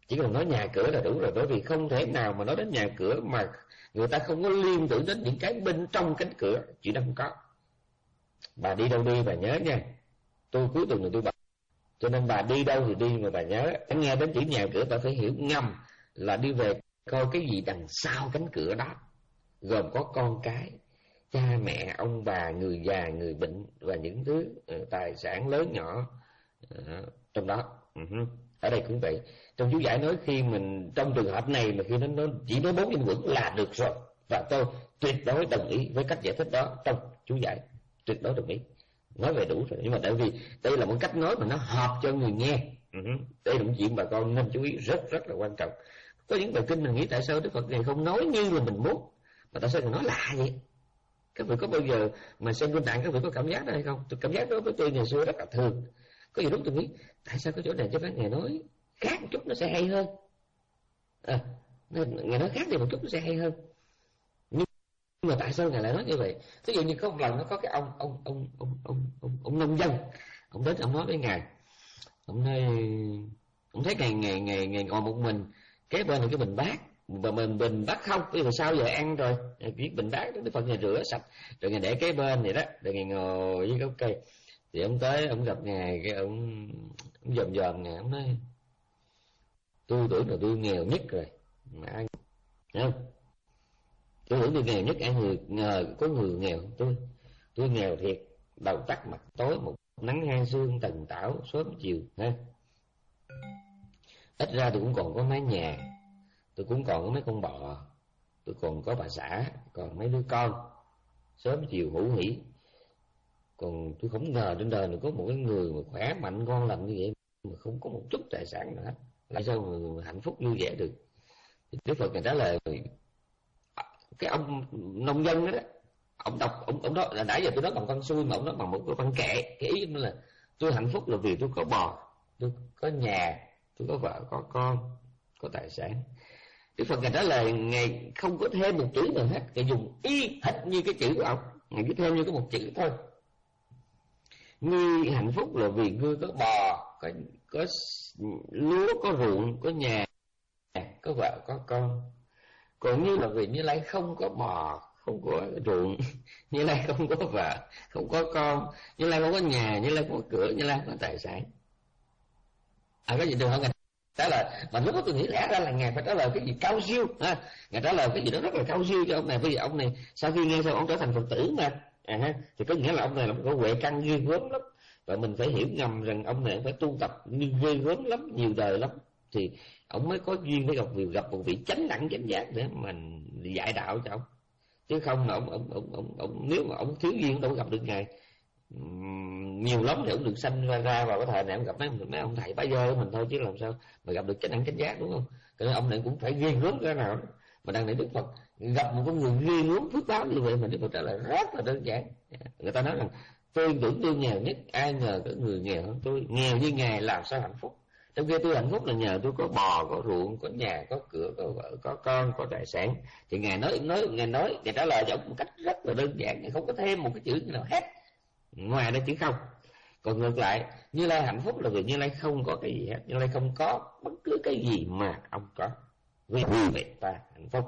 Chỉ cần nói nhà cửa là đủ rồi, bởi vì không thể nào mà nói đến nhà cửa mà người ta không có liên tưởng đến những cái bên trong cánh cửa. Chuyện đó không có. Bà đi đâu đi bà nhớ nha, tôi cuối tuần này tôi bà, cho nên bà đi đâu thì đi mà bà nhớ, nghe đến chữ nhà cửa bà phải hiểu ngầm là đi về coi cái gì đằng sau cánh cửa đó, gồm có con cái, cha mẹ, ông bà, người già, người bệnh và những thứ uh, tài sản lớn nhỏ uh, trong đó. Uh-huh. Ở đây cũng vậy. Trong chú giải nói khi mình trong trường hợp này mà khi nó, nó chỉ nói bốn danh quẩn là được rồi, và tôi tuyệt đối đồng ý với cách giải thích đó trong chú giải, tuyệt đối đồng ý, nói về đủ rồi. Nhưng mà tại vì đây là một cách nói mà nó hợp cho người nghe. Uh-huh. Đây là một chuyện bà con nên chú ý rất rất là quan trọng. Có những bài kinh mình nghĩ tại sao Đức Phật này không nói như là mình muốn, mà tại sao còn nói lạ vậy? Các vị có bao giờ mà xem kinh Tạng các vị có cảm giác đó hay không? Tôi cảm giác đó với tôi ngày xưa rất là thường. Có nhiều lúc tôi nghĩ tại sao cái chỗ này cho phép Ngài nói khác một chút nó sẽ hay hơn. À, Ngài nói khác đi một chút nó sẽ hay hơn. Nhưng mà tại sao Ngài lại nói như vậy? Ví dụ như có một lần nó có cái ông ông ông ông ông ông, ông nông dân, ông đến ông nói với Ngài, ông nói ông thấy Ngài ngày ngày ngày ngồi một mình, kế bên là cái bình bát, và mình bình bát không, bây giờ sao giờ ăn rồi, viết bình bát Đức Phật Ngài rửa sạch rồi Ngài để kế bên vậy đó, rồi Ngài ngồi với gốc cây. Thì ông tới ông gặp Ngài, cái ông ông dòm dòm Ngài, ông nói tôi tưởng là tôi nghèo nhất rồi mà ai, không, tôi tưởng tôi nghèo nhất, ai người ngờ có người nghèo hơn tôi. Tôi nghèo thiệt, đầu tắt mặt tối, một nắng hai sương tần tảo sớm chiều ha. Ít ra tôi cũng còn có mái nhà, tôi cũng còn có mấy con bò, tôi còn có bà xã, còn mấy đứa con sớm chiều hữu hỉ. Còn tôi không ngờ trên đời này có một cái người mà khỏe mạnh ngon lành như vậy mà không có một chút tài sản nào hết, lại sao mà hạnh phúc vui vẻ được? Đức Phật Ngài trả lời cái ông nông dân đó, đó ông đọc ông ông đó là nãy giờ tôi nói bằng văn xuôi mà ông nói bằng một cái văn kệ. Cái ý là tôi hạnh phúc là vì tôi có bò, tôi có nhà, tôi có vợ có con, có tài sản. Đức Phật Ngài trả lời Ngài không có thêm một chữ nào hết, Ngài dùng y hệt như cái chữ của ông, Ngài chỉ thêm như có một chữ thôi. Ngươi hạnh phúc là vì ngươi có bò, có, có lúa, có ruộng, có nhà, có vợ, có con. Còn Như là vì Như Lai không có bò, không có ruộng, Như Lai không có vợ, không có con, Như Lai không có nhà, Như Lai không có cửa, Như Lai không có tài sản. À, có gì được không? Ngài trả lời, mà lúc đó tôi nghĩ lẽ ra là Ngài phải trả lời cái gì cao siêu ha. Ngài trả lời cái gì đó rất là cao siêu cho ông này, bởi vì ông này sau khi nghe xong ông trở thành Phật tử mà. À, thì có nghĩa là ông này là một cái huệ căn ghê gớm lắm, và mình phải hiểu ngầm rằng ông này phải tu tập như ghê gớm lắm, nhiều đời lắm, thì ông mới có duyên để gặp gặp một vị chánh đẳng chánh giác để mình dạy đạo cho ông. Chứ không là ông ông ông ông, ông nếu mà ông thiếu duyên đâu gặp được Ngài. Uhm, nhiều lắm thì ông được sanh ra, ra vào cái thời này ông gặp mấy mấy ông thầy bá dơ của mình thôi, chứ làm sao mà gặp được chánh đẳng chánh giác, đúng không? Cho nên ông này cũng phải ghê gớm cái nào đó. Mà đằng này Đức Phật gặp một con người ghê gớm phước báo như vậy mà Đức Phật trả lời rất là đơn giản. Người ta nói rằng tôi tưởng tôi nghèo nhất, ai ngờ có người nghèo hơn tôi, nghèo như Ngài làm sao hạnh phúc. Trong khi tôi hạnh phúc là nhờ tôi có bò, có ruộng, có nhà, có cửa, có vợ, có con, có tài sản. Thì Ngài nói nói Ngài nói Ngài trả lời cho ông một cách rất là đơn giản, Ngài không có thêm một cái chữ nào hết ngoài đây chữ không. Còn ngược lại, Như Lai hạnh phúc là vì Như Lai không có cái gì hết, Như Lai không có bất cứ cái gì mà ông có, vì vậy ta hạnh phúc.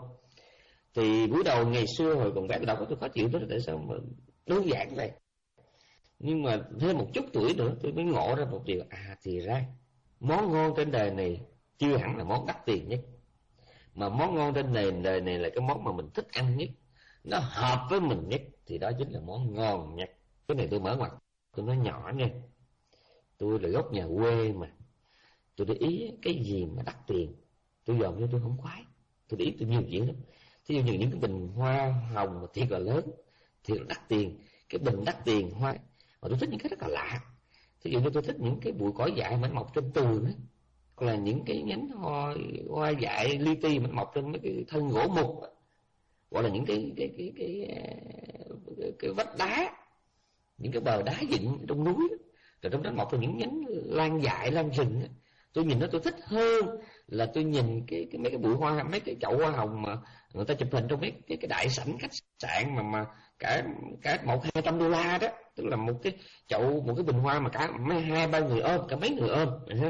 Thì buổi đầu ngày xưa hồi còn bé tôi đọc tôi khó chịu, tôi tại sao mà đơn giản vậy. Nhưng mà thêm một chút tuổi nữa tôi mới ngộ ra một điều, à thì ra món ngon trên đời này chưa hẳn là món đắt tiền nhất, mà món ngon trên đời, đời này là cái món mà mình thích ăn nhất, nó hợp với mình nhất, thì đó chính là món ngon nhất. Cái này tôi mở ngoặt, tôi nói nhỏ nha, tôi là gốc nhà quê mà, tôi để ý cái gì mà đắt tiền tôi dòm cho tôi không khoái. Tôi để ý tôi nhiều chuyện lắm. Thí dụ như những cái bình hoa hồng mà thiệt là lớn, thiệt là đắt tiền, cái bình đắt tiền hoa, mà tôi thích những cái rất là lạ. Thí dụ như tôi thích những cái bụi cỏ dại mà nó mọc trên tường ấy, hoặc là những cái nhánh hoa, hoa dại li ti mà nó mọc trên mấy cái thân gỗ mục, hoặc là những cái cái cái cái, cái, cái, cái vách đá, những cái bờ đá dựng trong núi, rồi trong đó mọc ra những nhánh lan dại, lan rừng. Tôi nhìn nó tôi thích hơn là tôi nhìn cái, cái mấy cái bụi hoa, mấy cái chậu hoa hồng mà người ta chụp hình trong mấy cái cái đại sảnh khách sạn mà mà cả cả một hai trăm đô la đó, tức là một cái chậu, một cái bình hoa mà cả mấy hai ba người ôm, cả mấy người ôm,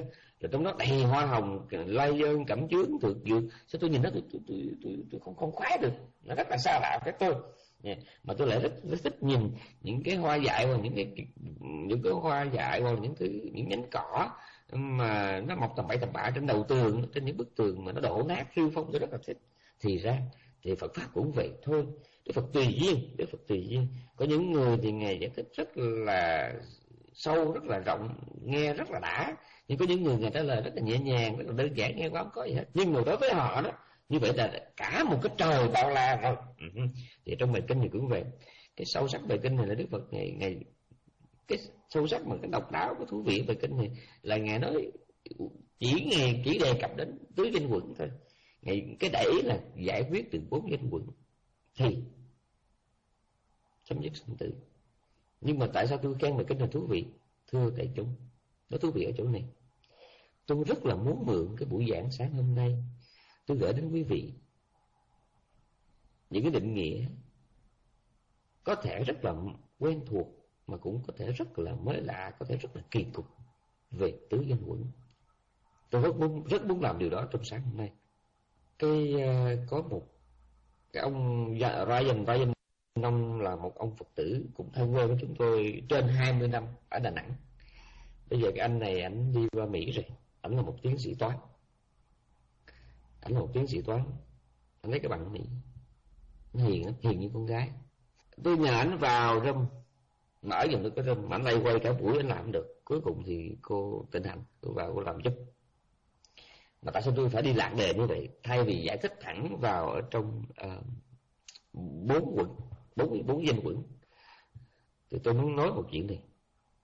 rồi trong đó đầy hoa hồng, lai dơn, cẩm chướng, thược dược. Sao tôi nhìn nó tôi tôi tôi, tôi, tôi không không khoái được, nó rất là xa lạ với tôi. Mà tôi lại rất, rất thích nhìn những cái hoa dại, hoặc những cái những cái hoa dại, hoặc những thứ những nhánh cỏ mà nó mọc tầm bậy tầm bạ trên đầu tường, trên những bức tường mà nó đổ nát khiêu phong, tôi rất là thích. Thì ra thì Phật pháp cũng vậy thôi. Đức Phật tùy duyên, Đức Phật tùy duyên. Có những người thì Ngài giải thích rất là sâu, rất là rộng, nghe rất là đã. Nhưng có những người Ngài trả lời rất là nhẹ nhàng, rất là đơn giản, nghe quá không có gì hết. Nhưng mà đối với họ đó, như vậy là cả một cái trời bao la rồi. Ừ. Thì trong bài kinh thì cũng vậy. Cái sâu sắc bài kinh này là Đức Phật Ngài, Ngài cái sâu sắc mà cái độc đáo, cái thú vị bài kinh này là Ngài nói chỉ Ngài chỉ đề cập đến tứ danh quẩn thôi. Ngài cái để là giải quyết từ bốn danh quẩn thì chấm dứt sinh tử. Nhưng mà tại sao tôi khen bài kinh là thú vị? Thưa đại chúng, nó thú vị ở chỗ này. Tôi rất là muốn mượn cái buổi giảng sáng hôm nay, tôi gửi đến quý vị những cái định nghĩa có thể rất là quen thuộc, mà cũng có thể rất là mới lạ, có thể rất là kỳ cục về tứ danh quẩn. Tôi rất muốn rất muốn làm điều đó trong sáng hôm nay. Cái uh, có một cái ông Ryan Ryan ông là một ông Phật tử cũng thân quen với chúng tôi trên hai mươi năm ở Đà Nẵng. Bây giờ cái anh này anh đi qua Mỹ rồi, anh là một tiến sĩ toán, anh là một tiến sĩ toán, anh lấy cái bằng Mỹ, anh hiền lắm, hiền như con gái. Tôi nhờ anh vào room, mà ở dùm tôi cái room, mà anh lay quay cả buổi anh làm được. Cuối cùng thì cô Tịnh Hạnh, cô vào cô làm giúp. Mà tại sao tôi phải đi lạc đề như vậy? Thay vì giải thích thẳng vào ở trong uh, bốn quận, bốn bốn danh quận, thì tôi muốn nói một chuyện này.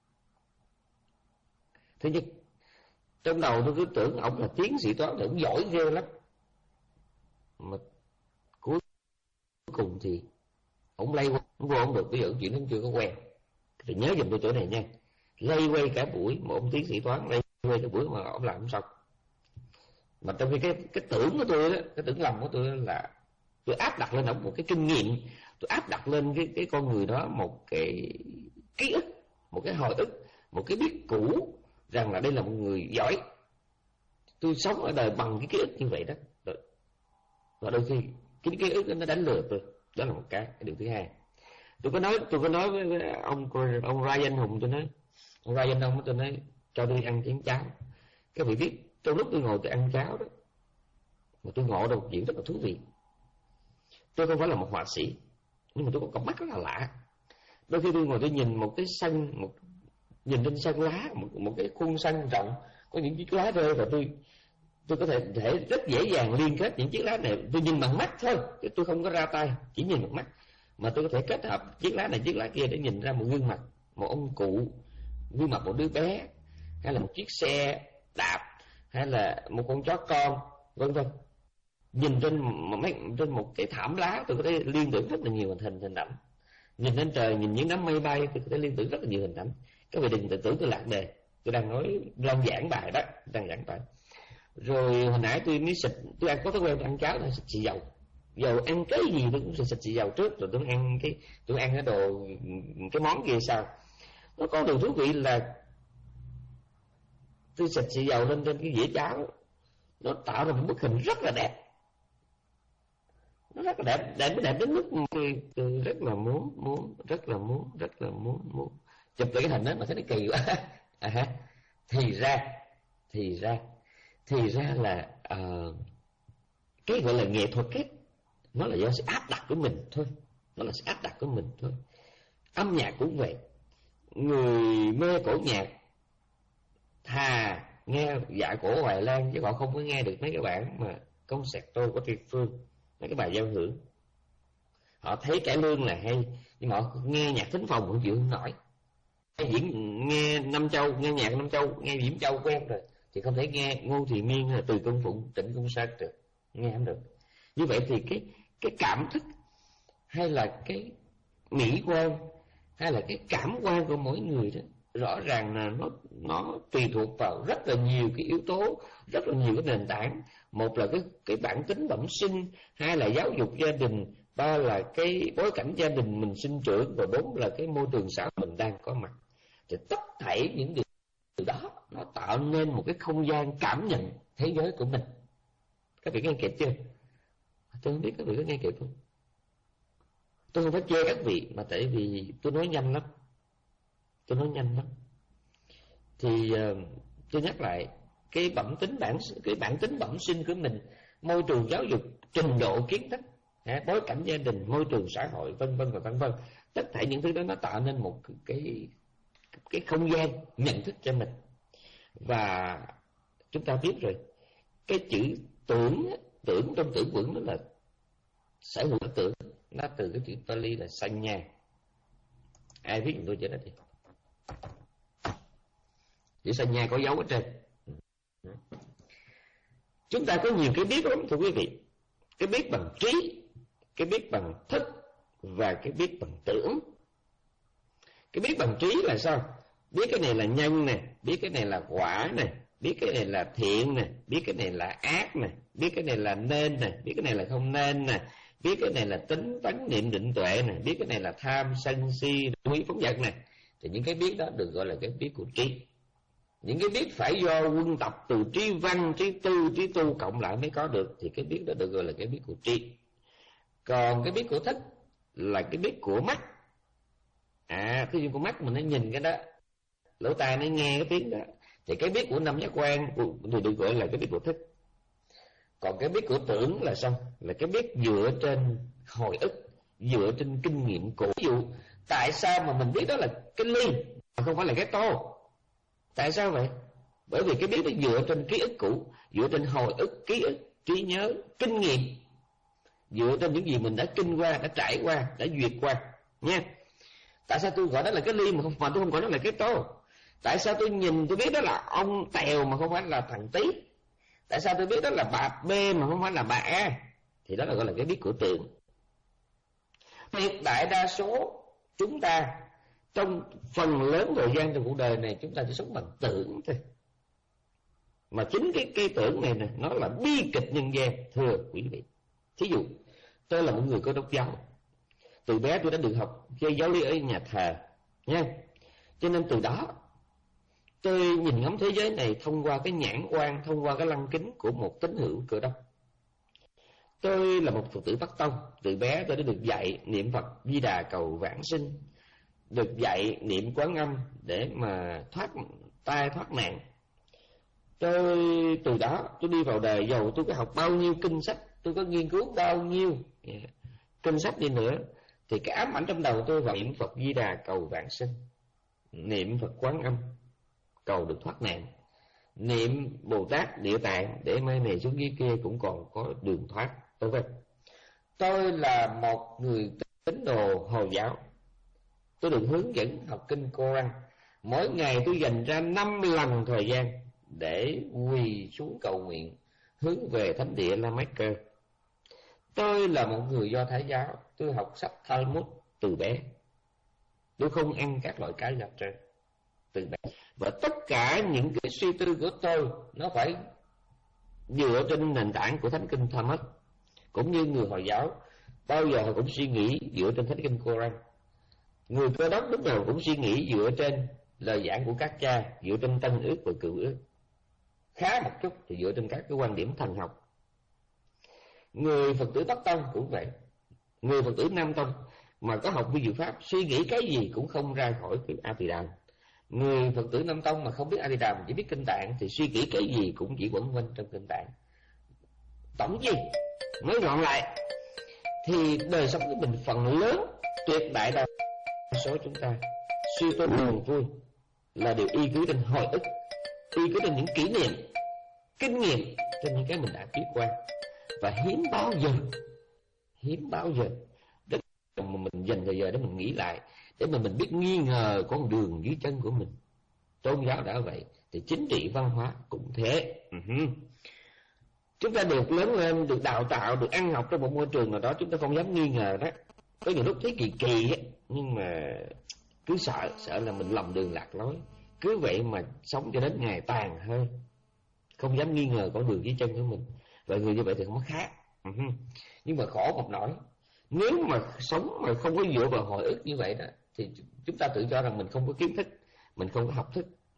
Thứ nhất, trong đầu tôi cứ tưởng ông là tiến sĩ toán, ông giỏi ghê lắm, mà cuối cùng thì ông lay quay, ông vô ông được, ví dụ chuyện ông chưa có quen. Thì nhớ dùm tôi chỗ này nha, lay quay cả buổi mà ông tiến sĩ toán lay quay cả buổi mà ông làm không xong. Mà trong khi cái cái tưởng của tôi đó, cái tưởng lầm của tôi là tôi áp đặt lên ông một cái kinh nghiệm, tôi áp đặt lên cái cái con người đó một cái ký ức, một cái hồi ức, một cái biết cũ rằng là đây là một người giỏi. Tôi sống ở đời bằng cái ký ức như vậy đó. Và đôi khi cái ký ức đó nó đánh lừa tôi. Đó là một cái, cái điều thứ hai. Tôi có nói tôi có nói với ông ông Ryan Hùng, tôi nói ông Ryan ông tôi nói cho tôi ăn chén cháo. Các vị biết trong lúc tôi ngồi tôi ăn cháo đó, mà tôi ngộ được một chuyện rất là thú vị. Tôi không phải là một họa sĩ, nhưng mà tôi có cặp mắt rất là lạ. Đôi khi tôi ngồi tôi nhìn một cái sân, một nhìn trên sân lá, một, một cái khuôn sân rộng, có những chiếc lá rơi, và tôi tôi có thể thể rất dễ dàng liên kết những chiếc lá này. Tôi nhìn bằng mắt thôi, tôi không có ra tay, chỉ nhìn bằng mắt, mà tôi có thể kết hợp chiếc lá này chiếc lá kia để nhìn ra một gương mặt, một ông cụ, gương mặt một đứa bé, hay là một chiếc xe đạp, hay là một con chó con, vân vân. Nhìn trên mấy trên một cái thảm lá, tôi có thể liên tưởng rất là nhiều hình hình ảnh. Nhìn lên trời, nhìn những đám mây bay, tôi có thể liên tưởng rất là nhiều hình ảnh. Các vị đừng tự tưởng tôi lạc đề, tôi đang nói đang giảng bài đó, đang giảng bài. Rồi hồi nãy tôi mới xịt, tôi ăn có thói quen ăn cháo là xịt xì dầu. Dầu ăn cái gì tôi cũng xịt xì dầu trước, rồi tôi ăn cái tôi ăn cái đồ cái món kia sao. Nó có điều thú vị là tôi xịt xì dầu lên trên cái dĩa cháo, nó tạo ra một bức hình rất là đẹp. Nó rất là đẹp, đẹp mới đẹp đến mức tôi, tôi rất là muốn, muốn, rất là muốn, rất là muốn, muốn chụp lại cái hình đó mà thấy nó kỳ quá. À, thì ra, thì ra, thì ra là uh, cái gọi là nghệ thuật ấy, nó là do sự áp đặt của mình thôi, nó là sự áp đặt của mình thôi. Âm nhạc cũng vậy, người mê cổ nhạc thà nghe dạ cổ Hoài Lan, chứ họ không có nghe được mấy cái bản mà concerto của Triệt Phương, mấy cái bài giao hưởng. Họ thấy cải lương là hay, nhưng mà họ nghe nhạc thính phòng không chịu không nổi. Hay diễn nghe Nam Châu, nghe nhạc Nam Châu, nghe Diễm Châu quen rồi, thì không thể nghe Ngô Thị Miên hay Từ Công Phụng, Trịnh Công Sơn được, nghe không được. Như vậy thì cái cái cảm thức hay là cái mỹ quan hay là cái cảm quan của mỗi người đó, rõ ràng là nó nó tùy thuộc vào rất là nhiều cái yếu tố, rất là nhiều cái nền tảng. Một là cái cái bản tính bẩm sinh, hai là giáo dục gia đình, ba là cái bối cảnh gia đình mình sinh trưởng, và bốn là cái môi trường xã hội mình đang có mặt. Thì tất thảy những điều đó nó tạo nên một cái không gian cảm nhận thế giới của mình. Các vị nghe kịp chưa? Tôi không biết các vị có nghe kịp không. Tôi không phải chê các vị, mà tại vì tôi nói nhanh lắm. Tôi nói nhanh lắm. Thì uh, tôi nhắc lại, cái bẩm tính bản cái bản tính bẩm sinh của mình, môi trường giáo dục, trình độ kiến thức, bối cảnh gia đình, môi trường xã hội, vân vân và vân vân, tất cả những thứ đó nó tạo nên một cái cái không gian nhận thức cho mình. Và chúng ta biết rồi, cái chữ tưởng tưởng trong tưởng vững đó là sở hữu tưởng, nó từ cái chữ Pali là sanya. Ai viết tôi chữ đó đi. Chữ sanya có dấu ở trên. Chúng ta có nhiều cái biết lắm thưa quý vị. Cái biết bằng trí, cái biết bằng thức, và cái biết bằng tưởng. Cái biết bằng trí là sao? Biết cái này là nhân nè, biết cái này là quả nè, biết cái này là thiện nè, biết cái này là ác nè, biết cái này là nên nè, biết cái này là không nên nè, biết cái này là tính tấn niệm định tuệ nè, biết cái này là tham sân si quý phóng dật nè. Thì những cái biết đó được gọi là cái biết của trí. Những cái biết phải do quân tập từ trí văn, trí tư, trí tu cộng lại mới có được, thì cái biết đó được gọi là cái biết của trí. Còn cái biết của thức là cái biết của mắt. À, cái gì của mắt mình nó nhìn cái đó, lỗ tai nó nghe cái tiếng đó, thì cái biết của năm giác quan thì được gọi là cái biết của thức. Còn cái biết của tưởng là sao? Là cái biết dựa trên hồi ức, dựa trên kinh nghiệm cũ. Ví dụ, tại sao mà mình biết đó là cái ly mà không phải là cái tô? Tại sao vậy? Bởi vì cái biết nó dựa trên ký ức cũ, dựa trên hồi ức, ký ức, trí nhớ, kinh nghiệm, dựa trên những gì mình đã kinh qua, đã trải qua, đã duyệt qua nha. Tại sao tôi gọi đó là cái ly mà không mà tôi không gọi đó là cái tô? Tại sao tôi nhìn tôi biết đó là ông Tèo mà không phải là thằng Tí? Tại sao tôi biết đó là bà B mà không phải là bà A? Thì đó là gọi là cái biết của tưởng. Tuyệt đại đa số chúng ta trong phần lớn thời gian trong cuộc đời này, chúng ta chỉ sống bằng tưởng thôi. Mà chính cái cái tưởng này nè, nó là bi kịch nhân gian, thưa quý vị. Thí dụ, tôi là một người Cơ Đốc giáo. Từ bé tôi đã được học chơi giáo lý ở nhà thờ nha. Cho nên từ đó tôi nhìn ngắm thế giới này thông qua cái nhãn quan, thông qua cái lăng kính của một tín hữu Cơ Đốc. Tôi là một Phật tử Bắc Tông. Từ bé tôi đã được dạy niệm Phật Di Đà cầu vãng sinh, được dạy niệm Quán Âm để mà thoát tai thoát nạn. Tôi từ đó tôi đi vào đời, dầu tôi có học bao nhiêu kinh sách, tôi có nghiên cứu bao nhiêu kinh sách đi nữa, thì cái ám ảnh trong đầu tôi là niệm Phật Di Đà cầu vãng sinh, niệm Phật Quán Âm cầu được thoát nạn, niệm Bồ Tát Địa Tạng để mai này xuống dưới kia cũng còn có đường thoát. Tôi vậy. Tôi là một người tín đồ Hồi giáo. Tôi được hướng dẫn học kinh Koran. Mỗi ngày tôi dành ra năm lần thời gian để quỳ xuống cầu nguyện hướng về thánh địa La Mecca. Tôi là một người Do Thái giáo. Tôi học sách Talmud từ bé. Tôi không ăn các loại cá nhập trơn từ bé. Và tất cả những cái suy tư của tôi nó phải dựa trên nền tảng của thánh kinh Talmud. Cũng như người Hồi giáo bao giờ họ cũng suy nghĩ dựa trên thánh kinh Koran. Người Cơ Đốc lúc nào cũng suy nghĩ dựa trên lời giảng của các cha, dựa trên Tân Ước và Cựu Ước. Khá một chút thì dựa trên các cái quan điểm thần học. Người Phật tử Bắc Tông cũng vậy. Người Phật tử Nam Tông mà có học vi diệu pháp, suy nghĩ cái gì cũng không ra khỏi cái A Tỳ Đàm. Người Phật tử Nam Tông mà không biết A Tỳ Đàm, chỉ biết kinh tạng, thì suy nghĩ cái gì cũng chỉ quẩn quanh trong kinh tạng. Tổng gì nói gọn lại thì đời sống của mình phần lớn, tuyệt đại đa số chúng ta suy tư buồn vui là đều y cứ trên hồi ức, y cứ trên những kỷ niệm, kinh nghiệm, trên những cái mình đã biết qua. Và hiếm bao giờ hiếm bao giờ để mà mình dành thời giờ để mình nghĩ lại, để mà mình biết nghi ngờ con đường dưới chân của mình. Tôn giáo đã vậy thì chính trị văn hóa cũng thế. uh-huh. Chúng ta được lớn lên, được đào tạo, được ăn học trong một môi trường nào đó, chúng ta không dám nghi ngờ đó. Có nhiều lúc thấy kỳ kỳ ấy, nhưng mà cứ sợ, sợ là mình lầm đường lạc lối. Cứ vậy mà sống cho đến ngày tàn hơi, không dám nghi ngờ con đường dưới chân của mình. Và người như vậy thì không có khác. uh-huh. Nhưng mà khổ một nỗi, nếu mà sống mà không có dựa vào hồi ức như vậy đó, thì chúng ta tự cho rằng mình không có kiến thức, mình không có học thức,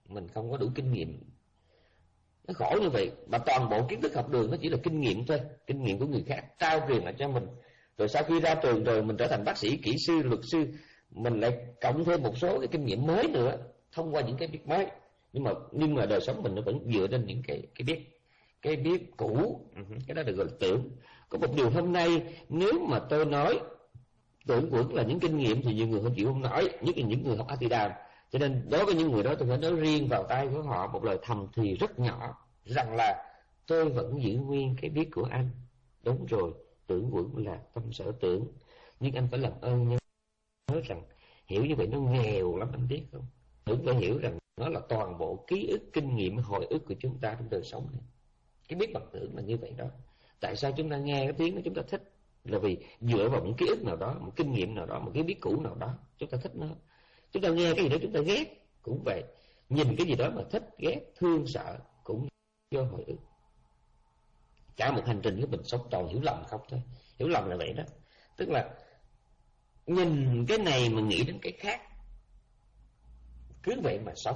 mình không có đủ kinh nghiệm. Nó khổ như vậy, mà toàn bộ kiến thức học đường nó chỉ là kinh nghiệm thôi, kinh nghiệm của người khác trao truyền lại cho mình. Rồi sau khi ra trường rồi mình trở thành bác sĩ, kỹ sư, luật sư, mình lại cộng thêm một số cái kinh nghiệm mới nữa thông qua những cái biết mới. Nhưng mà nhưng mà đời sống mình nó vẫn dựa trên những cái cái biết cái biết cũ, cái đó được gọi là tưởng. Có một điều hôm nay nếu mà tôi nói tưởng vẫn là những kinh nghiệm thì nhiều người không chịu không nói, nhất là những người học Atidam. Cho nên đối với những người đó tôi phải nói riêng vào tay của họ một lời thầm thì rất nhỏ rằng là tôi vẫn giữ nguyên cái biết của anh. Đúng rồi, tưởng vẫn là tâm sở tưởng, nhưng anh phải làm ơn nhớ rằng hiểu như vậy nó nghèo lắm, anh biết không? Tưởng phải hiểu rằng nó là toàn bộ ký ức, kinh nghiệm, hồi ức của chúng ta trong đời sống này. Cái biết bằng tưởng là như vậy đó. Tại sao chúng ta nghe cái tiếng đó chúng ta thích? Là vì dựa vào những ký ức nào đó, một kinh nghiệm nào đó, một cái biết cũ nào đó, chúng ta thích nó. Chúng ta nghe cái gì đó chúng ta ghét cũng vậy, nhìn cái gì đó mà thích, ghét, thương, sợ cũng do hồi ức. Cả một hành trình của mình sống toàn hiểu lầm không thôi. Hiểu lầm là vậy đó. Tức là nhìn cái này mà nghĩ đến cái khác, cứ vậy mà sống.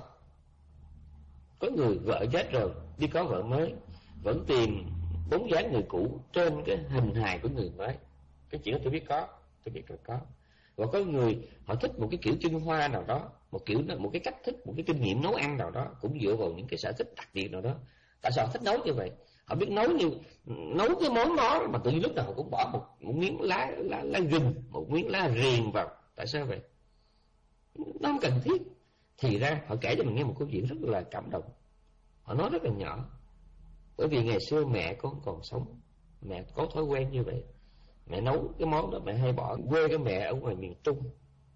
Có người vợ chết rồi, đi có vợ mới, vẫn tìm bóng dáng người cũ trên cái hình hài của người mới. Cái chuyện đó tôi biết có, tôi biết là có. Và có người họ thích một cái kiểu chân hoa nào đó, một kiểu một cái cách thức, một cái kinh nghiệm nấu ăn nào đó, cũng dựa vào những cái sở thích đặc biệt nào đó. Tại sao họ thích nấu như vậy? Họ biết nấu như nấu cái món đó mà tự nhiên lúc nào họ cũng bỏ một, một miếng lá lá lá gừng, một miếng lá riềng vào. Tại sao vậy? Nó không cần thiết. Thì ra họ kể cho mình nghe một câu chuyện rất là cảm động. Họ nói rất là nhỏ. Bởi vì ngày xưa mẹ con còn sống, mẹ có thói quen như vậy. Mẹ nấu cái món đó mẹ hay bỏ quê cái mẹ ở ngoài miền Trung.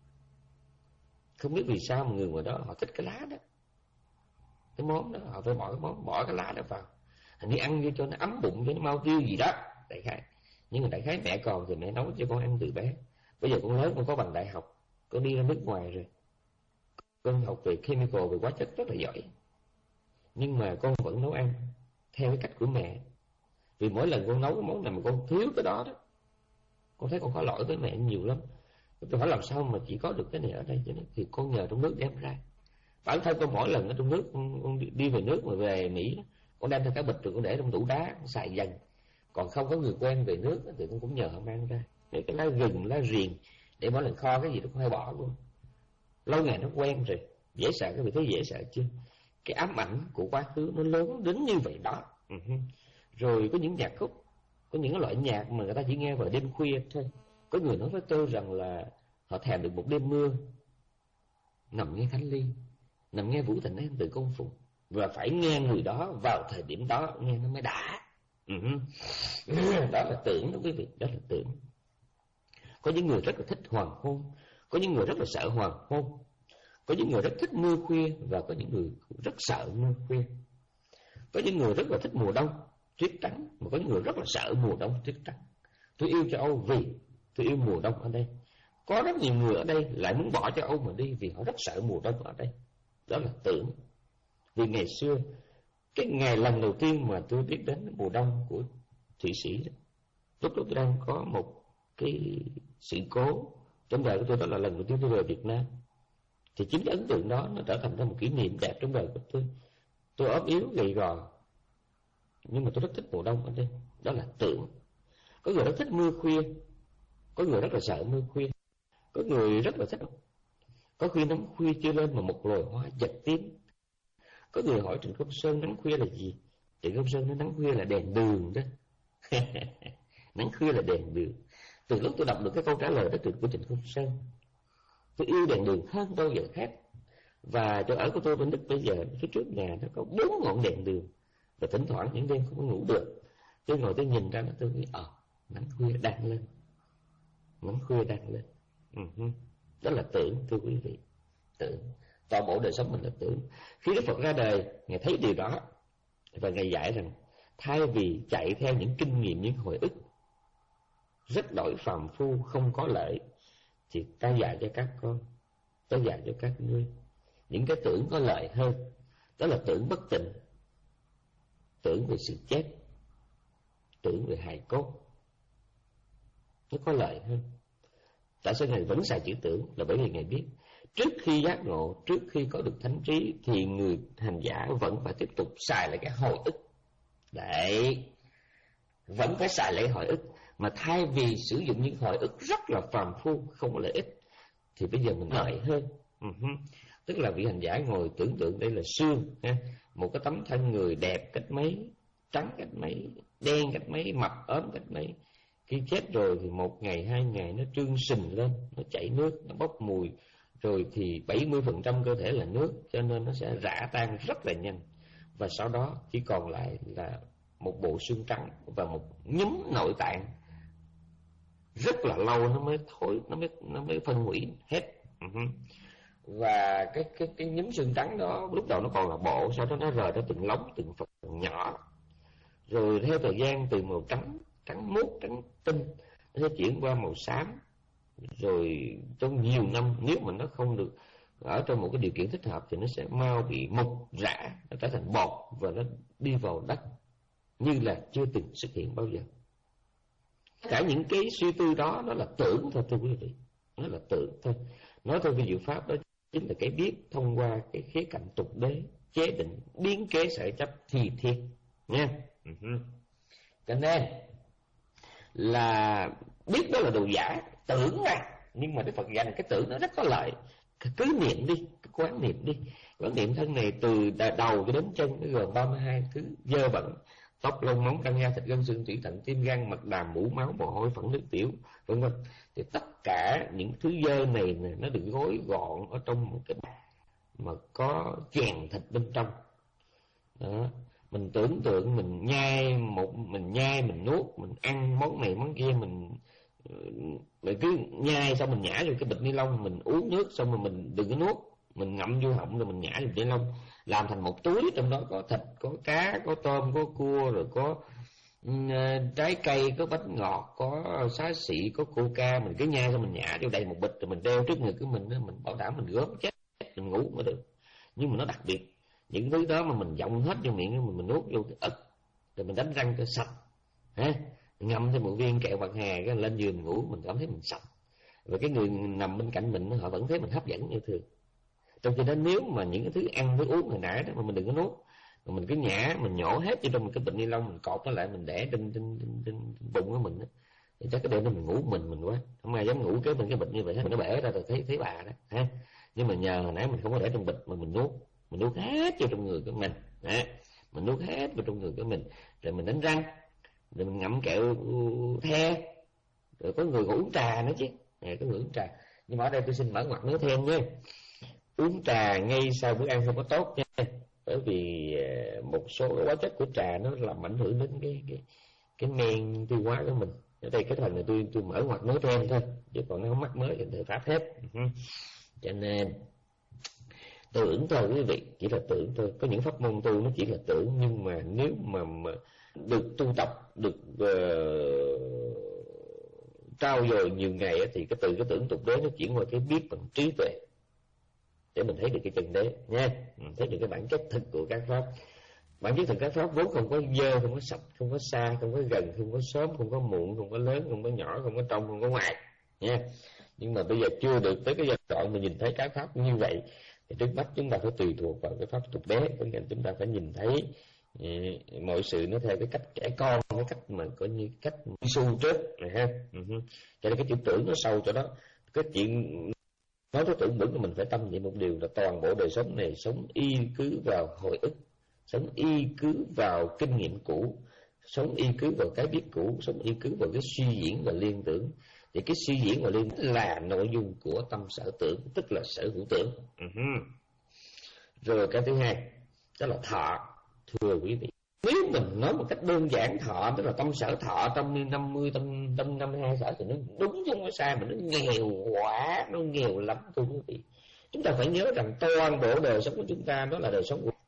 Không biết vì sao mà người ngoài đó họ thích cái lá đó. Cái món đó họ phải bỏ cái món bỏ cái lá đó vào. Hình như ăn vô cho nó ấm bụng, cho nó mau tiêu gì đó. Đại khái. Nhưng mà đại khái mẹ còn thì mẹ nấu cho con ăn từ bé. Bây giờ con lớn con có bằng đại học, con đi ra nước ngoài rồi, con học về chemical, về hóa chất rất là giỏi. Nhưng mà con vẫn nấu ăn theo cái cách của mẹ. Vì mỗi lần con nấu cái món nào mà con thiếu cái đó đó, con thấy con có lỗi với mẹ nhiều lắm. Tôi hỏi làm sao mà chỉ có được cái này ở đây, cho nên thì con nhờ trong nước đem ra. Bản thân con mỗi lần ở trong nước, con, con đi về nước mà về Mỹ, con đem theo cái bịch rồi con để trong tủ đá, con xài dần. Còn không có người quen về nước thì con cũng nhờ họ mang ra. Để cái lá gừng, lá riềng, để mỗi lần kho cái gì đó con hay bỏ luôn. Lâu ngày nó quen rồi, dễ sợ, cái vị thấy dễ sợ chưa? Cái ám ảnh của quá khứ nó lớn đến như vậy đó. Uh-huh. Rồi có những nhạc khúc, có những loại nhạc mà người ta chỉ nghe vào đêm khuya thôi. Có người nói với tôi rằng là họ thèm được một đêm mưa, nằm nghe Khánh Ly, nằm nghe Vũ Thành An từ Công Phụng, và phải nghe người đó vào thời điểm đó nghe nó mới đã. Uh-huh. Đó là tưởng đó quý vị, đó là tưởng. Có những người rất là thích hoàng hôn, có những người rất là sợ hoàng hôn, có những người rất thích mưa khuya, và có những người rất sợ mưa khuya. Có những người rất là thích mùa đông, tuyết trắng, mà có những người rất là sợ mùa đông, tuyết trắng. Tôi yêu châu Âu vì tôi yêu mùa đông ở đây. Có rất nhiều người ở đây lại muốn bỏ châu Âu mà đi vì họ rất sợ mùa đông ở đây. Đó là tưởng. Vì ngày xưa, cái ngày lần đầu tiên mà tôi biết đến mùa đông của Thụy Sĩ đó, lúc đó tôi đang có một cái sự cố trong đời của tôi, đó là lần đầu tiên tôi về Việt Nam. Thì chính cái ấn tượng đó nó trở thành ra một kỷ niệm đẹp trong đời của tôi. Tôi ốm yếu, gầy gò, nhưng mà tôi rất thích mùa đông ở đây. Đó là tưởng. Có người rất thích mưa khuya, có người rất là sợ mưa khuya, có người rất là thích. Có khi nắng khuya chưa lên mà một loài hoa giật tím. Có người hỏi Trịnh Công Sơn nắng khuya là gì? Trịnh Công Sơn nói nắng khuya là đèn đường đó. Nắng khuya là đèn đường. Từ lúc tôi đọc được cái câu trả lời đó từ của Trịnh Công Sơn, tôi yêu đèn đường hơn bao giờ khác. Và chỗ ở của tôi bên Đức bây giờ, phía trước nhà nó có bốn ngọn đèn đường. Và thỉnh thoảng những đêm không có ngủ được, tôi ngồi tôi nhìn ra nó, tôi nghĩ ờ, nắng khuya đang lên, nắng khuya đang lên. Uh-huh. Đó là tưởng, thưa quý vị. Tưởng. Toàn bộ đời sống mình là tưởng. Khi Đức Phật ra đời, Ngài thấy điều đó, và Ngài dạy rằng thay vì chạy theo những kinh nghiệm, những hồi ức rất đổi phàm phu, không có lợi, thì ta dạy cho các con, ta dạy cho các ngươi những cái tưởng có lợi hơn. Đó là tưởng bất tịnh, tưởng về sự chết, tưởng về hài cốt. Nó có lợi hơn. Tại sao Ngài vẫn xài chữ tưởng? Là bởi vì Ngài biết Trước khi giác ngộ, trước khi có được thánh trí, thì người hành giả vẫn phải tiếp tục xài lại cái hồi ức. Đấy, vẫn phải xài lại hồi ức. Mà thay vì sử dụng những hồi ức rất là phàm phu, không có lợi ích, thì bây giờ mình lợi hơn. uh-huh. Tức là vị hành giả ngồi tưởng tượng đây là xương, ha? Một cái tấm thân người đẹp cách mấy, trắng cách mấy, đen cách mấy, mập ốm cách mấy. Khi chết rồi thì một ngày, hai ngày nó trương sình lên, nó chảy nước, nó bốc mùi. Rồi thì bảy mươi phần trăm cơ thể là nước, cho nên nó sẽ rã tan rất là nhanh. Và sau đó chỉ còn lại là một bộ xương trắng và một nhúm nội tạng. Rất là lâu nó mới thối, nó mới nó mới phân hủy hết. Uh-huh. Và cái cái cái nhúm xương trắng đó lúc đầu nó còn là bộ, sau đó nó rời ra từng lóng, từng phần nhỏ. Rồi theo thời gian từ màu trắng, trắng muốt, trắng tinh, nó sẽ chuyển qua màu xám. Rồi trong nhiều năm, nếu mà nó không được ở trong một cái điều kiện thích hợp, thì nó sẽ mau bị mục rã, nó trở thành bọt và nó đi vào đất như là chưa từng xuất hiện bao giờ. Cả những cái suy tư đó nó là tưởng thôi thưa quý vị, nó là tưởng thôi. Nói theo vi diệu pháp đó chính là cái biết thông qua cái khía cạnh tục đế, chế định, biến kế sở chấp thì thiệt nha. Uh-huh. Cho nên là biết đó là đồ giả, tưởng mà, nhưng mà Đức Phật dạy cái tưởng nó rất có lợi. Cứ niệm đi, cứ quán niệm đi. Quán niệm thân này từ đầu cho đến chân, nó gồm ba mươi hai thứ dơ bẩn: tóc, lông, móng, căn, da, thịt, gân, xương, tủy, thận, tim, gan, mật, đàm, mũ, máu, mồ hôi, phẫn, nước tiểu, vân vân. Thì tất cả những thứ dơ này, này nó được gói gọn ở trong một cái bát mà có chèn thịt bên trong. Đó. Mình tưởng tượng mình nhai một mình nhai mình nuốt, mình ăn món này món kia, mình mình cứ nhai xong mình nhả vô cái bịch ni lông, mình uống nước xong rồi mình đừng có nuốt, mình ngậm vô họng rồi mình nhả vô bịch ni lông, làm thành một túi, trong đó có thịt, có cá, có tôm, có cua, rồi có uh, trái cây, có bánh ngọt, có xá xị, có coca. Mình cứ nhai xong mình nhả vô đầy một bịch, rồi mình đeo trước ngực của mình, mình bảo đảm mình gớm chết, mình ngủ mới được. Nhưng mà nó đặc biệt, những thứ đó mà mình vọng hết vô miệng, mình, mình nuốt vô cái ức, rồi mình đánh răng cho sạch, ha, ngâm thêm một viên kẹo bạc hà, cái lên giường ngủ mình cảm thấy mình sạch. Và cái người nằm bên cạnh mình họ vẫn thấy mình hấp dẫn như thường. Trong khi đó nếu mà những cái thứ ăn với uống hồi nãy đó mà mình đừng có nuốt, mà mình cứ nhả, mình nhổ hết vô trong một cái bịch ni lông, mình cột nó lại, mình để trên trên trên, trên bụng của mình đó, thì chắc cái đêm đó mình ngủ mình mình quá, không ai dám ngủ kế bên cái bịch như vậy hết, mình nó bể ra rồi thấy thấy bà đó, ha. Nhưng mà nhờ hồi nãy mình không có để trong bịch mà mình nuốt, mình nuốt hết vô trong người của mình, ha. Mình nuốt hết vào trong người của mình, rồi mình đánh răng, rồi mình ngậm kẹo the, rồi có người còn uống trà nữa chứ, à, có người uống trà. Nhưng mà ở đây tôi xin mở ngoặt nữa thêm nha, uống trà ngay sau bữa ăn không có tốt nha, bởi vì một số cái hóa chất của trà nó làm ảnh hưởng đến cái cái cái men tiêu hóa của mình. Ở đây cái phần này tôi tôi mở ngoặt nói thêm thôi, chứ còn nó không mắc mới thì thời pháp hết. Cho nên tôi tưởng thôi quý vị, chỉ là tưởng thôi. Có những pháp môn tu nó chỉ là tưởng, nhưng mà nếu mà, mà được tu tập, được uh, trao dồi nhiều ngày thì cái từ cái tưởng tục đế nó chuyển qua cái biết bằng trí tuệ, để mình thấy được cái chân đế nha, mình thấy được cái bản chất thực của các pháp. Bản chất thực các pháp vốn không có dơ, không có sạch, không có xa, không có gần, không có sớm, không có muộn, không có lớn, không có nhỏ, không có trong, không có ngoài nha. Nhưng mà bây giờ chưa được tới cái giai đoạn mình nhìn thấy các pháp như vậy, thì trước mắt chúng ta phải tùy thuộc vào cái pháp tục đế, có nghĩa là chúng ta phải nhìn thấy ừ, mọi sự nó theo cái cách trẻ con, cái cách mà coi như cách su trước này ha. Uh-huh. Cho nên cái chữ tưởng nó sâu cho đó. Cái chuyện nói tới tưởng vững là mình phải tâm niệm một điều là toàn bộ đời sống này sống y cứ vào hồi ức, sống y cứ vào kinh nghiệm cũ, sống y cứ vào cái biết cũ, sống y cứ vào cái suy diễn và liên tưởng. Thì cái suy diễn và liên tưởng là nội dung của tâm sở tưởng, tức là sở hữu tưởng. Uh-huh. Rồi cái thứ hai đó là thọ. Thưa quý vị, nếu mình nói một cách đơn giản, thọ tức là tâm sở thọ, tâm năm mươi, tâm tâm năm mươi hai sở, thì nó đúng chứ không có sai, mà nó nghèo quá, nó nghèo lắm thưa quý vị. Chúng ta phải nhớ rằng toàn bộ đời sống của chúng ta đó là đời sống của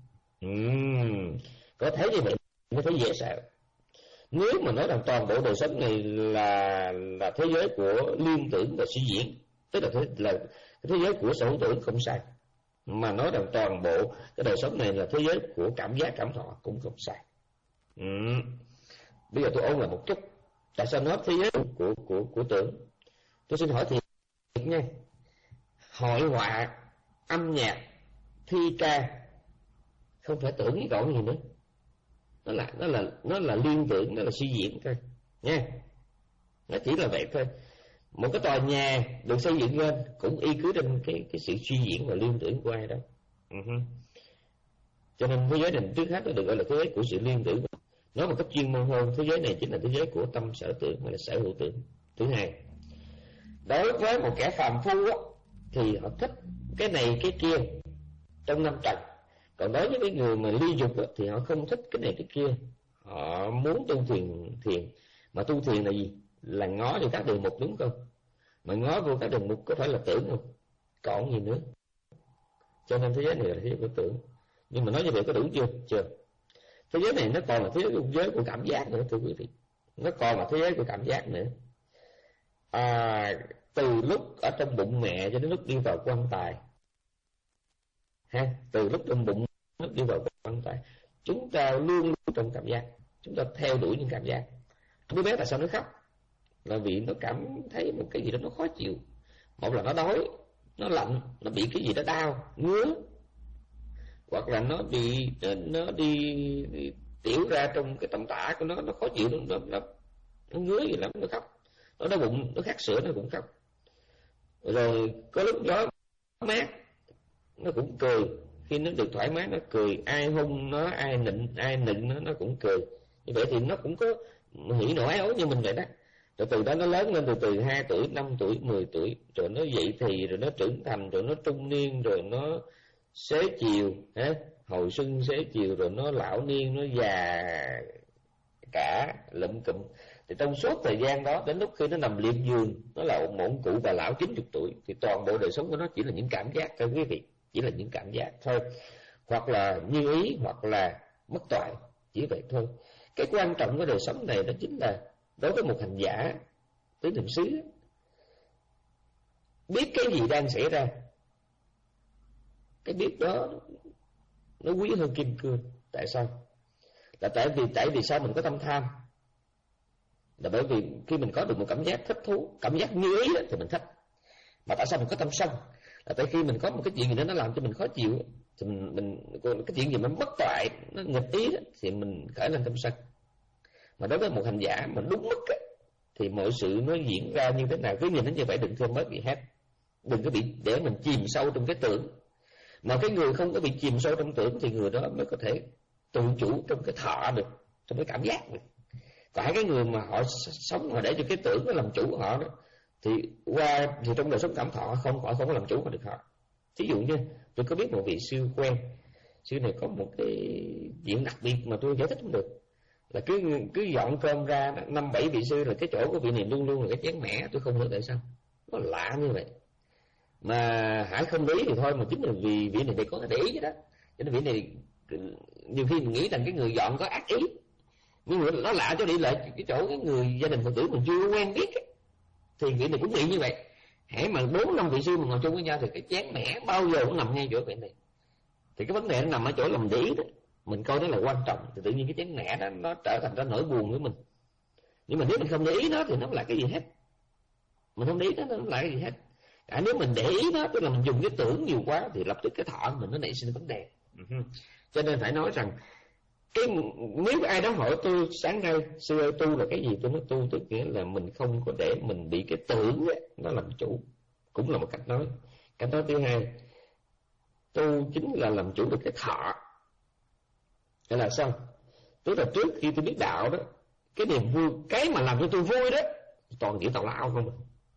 uhm, có thấy như vậy mới thấy dễ sợ. Nếu mà nói rằng toàn bộ đời sống này là là thế giới của liên tưởng và suy diễn, tức là thế, là thế giới của sở hữu tưởng, không sai. Mà nói rằng toàn bộ cái đời sống này là thế giới của cảm giác cảm thọ, cũng không sai. Ừ. Bây giờ tôi ôn lại một chút, tại sao nói thế giới của của của tưởng? Tôi xin hỏi thiệt nha, hội họa, âm nhạc, thi ca, không phải tưởng với còn gì nữa. Nó là nó là nó là liên tưởng, nó là suy diễn thôi nha. Nó chỉ là vậy thôi. Một cái tòa nhà được xây dựng lên cũng y cứ trên cái cái sự suy diễn và liên tưởng của ai đó. Uh-huh. Cho nên thế giới này trước hết nó được gọi là thế giới của sự liên tưởng. Nói một cách chuyên môn hơn, thế giới này chính là thế giới của tâm sở tưởng hay là sở hữu tưởng. Thứ hai, đối với một kẻ phàm phu á, thì họ thích cái này cái kia trong năm trần. Còn đối với cái người mà ly dục á, thì họ không thích cái này cái kia. Họ muốn tu thiền thiền mà tu thiền là gì? Là ngó vô các đường mục, đúng không? Mà ngó vô các đường mục có phải là tưởng không? Còn gì nữa? Cho nên thế giới này là thế giới của tưởng. Nhưng mà nói như vậy có đủ chưa? Chưa. Thế giới này nó còn là thế giới của cảm giác nữa, thưa quý vị. Nó còn là thế giới của cảm giác nữa. À, từ lúc ở trong bụng mẹ cho đến lúc đi vào quan tài, ha, từ lúc trong bụng lúc đi vào quan tài, chúng ta luôn luôn trong cảm giác, chúng ta theo đuổi những cảm giác. Đứa bé tại sao nó khóc? Là vì nó cảm thấy một cái gì đó nó khó chịu. Một là nó đói, nó lạnh, nó bị cái gì đó đau, ngứa, hoặc là nó bị nó đi, đi tiểu ra trong cái tầm tả của nó, nó khó chịu, nó nó, nó, nó ngứa gì lắm, nó khóc. Nó đau bụng, nó khát sữa nó cũng khóc. Rồi có lúc gió mát nó cũng cười, khi nó được thoải mái nó cười, ai hung nó, ai nịnh, ai nịnh nó nó cũng cười. Như vậy thì nó cũng có hỉ nộ ái ố như mình vậy đó. Rồi từ đó nó lớn lên, từ từ hai tuổi, năm tuổi, mười tuổi, rồi nó dậy thì, rồi nó trưởng thành, rồi nó trung niên, rồi nó xế chiều, ha, hồi xuân xế chiều, rồi nó lão niên, nó già cả lụm cụm. Thì trong suốt thời gian đó, đến lúc khi nó nằm liệt giường, nó là một ông cụ bà lão chín mươi tuổi, thì toàn bộ đời sống của nó chỉ là những cảm giác thôi quý vị, chỉ là những cảm giác thôi, hoặc là như ý, hoặc là mất toại, chỉ vậy thôi. Cái quan trọng của đời sống này đó chính là đối với một hành giả tứ niệm xứ, biết cái gì đang xảy ra, cái biết đó nó quý hơn kim cương. Tại sao? Là tại vì tại vì sao mình có tâm tham? Là bởi vì khi mình có được một cảm giác thích thú, cảm giác như ý đó, thì mình thích. Mà tại sao mình có tâm sân? Là tại khi mình có một cái chuyện gì đó nó làm cho mình khó chịu, thì mình, mình cái chuyện gì mà mất toại, nó nghịch ý đó, thì mình khởi lên tâm sân. Mà đối với một hành giả mà đúng mức ấy, thì mọi sự nó diễn ra như thế nào cứ nhìn nó như vậy, đừng thêm mất gì hết. Đừng có bị để mình chìm sâu trong cái tưởng. Mà cái người không có bị chìm sâu trong tưởng thì người đó mới có thể tự chủ trong cái thọ được, trong cái cảm giác được. Còn hai cái người mà họ sống họ để cho cái tưởng nó làm chủ của họ đó, thì qua thì trong đời sống cảm thọ không họ không có làm chủ được họ. Ví dụ như tôi có biết một vị sư quen, sư này có một cái chuyện đặc biệt mà tôi giải thích không được, là cứ cứ dọn cơm ra năm bảy vị sư là cái chỗ của vị này luôn luôn là cái chén mẻ. Tôi không hiểu tại sao nó lạ như vậy, mà Hải không để ý thì thôi, mà chính là vì vị này để có để ý chứ đó. Cho nên vị này nhiều khi mình nghĩ rằng cái người dọn có ác ý, nhưng mà nó lạ cho đi lại cái chỗ cái người gia đình Phật tử mình chưa quen biết ấy, thì vị này cũng nghĩ như vậy. Hễ mà bốn năm vị sư mà ngồi chung với nhau thì cái chén mẻ bao giờ cũng nằm ngay chỗ vị này. Thì cái vấn đề nó nằm ở chỗ là mình để ý đó, mình coi nó là quan trọng, thì tự nhiên cái chén mẻ đó nó trở thành ra nỗi buồn với mình. Nhưng mà nếu mình không để ý nó thì nó không là cái gì hết. Mình không để ý nó, nó không là cái gì hết. À, nếu mình để ý nó, tức là mình dùng cái tưởng nhiều quá, thì lập tức cái thọ của mình nó nảy sinh vấn đề. Uh-huh. Cho nên phải nói rằng cái nếu ai đó hỏi tôi sáng nay sư ơi tu là cái gì, tôi nói tu tức nghĩa là mình không có để mình bị cái tưởng ấy, nó làm chủ, cũng là một cách nói. Cách nói thứ hai, tu chính là làm chủ được cái thọ. Hay là sao? Tức là trước khi tôi biết đạo đó, cái niềm vui, cái mà làm cho tôi vui đó toàn kiểu tào lao không.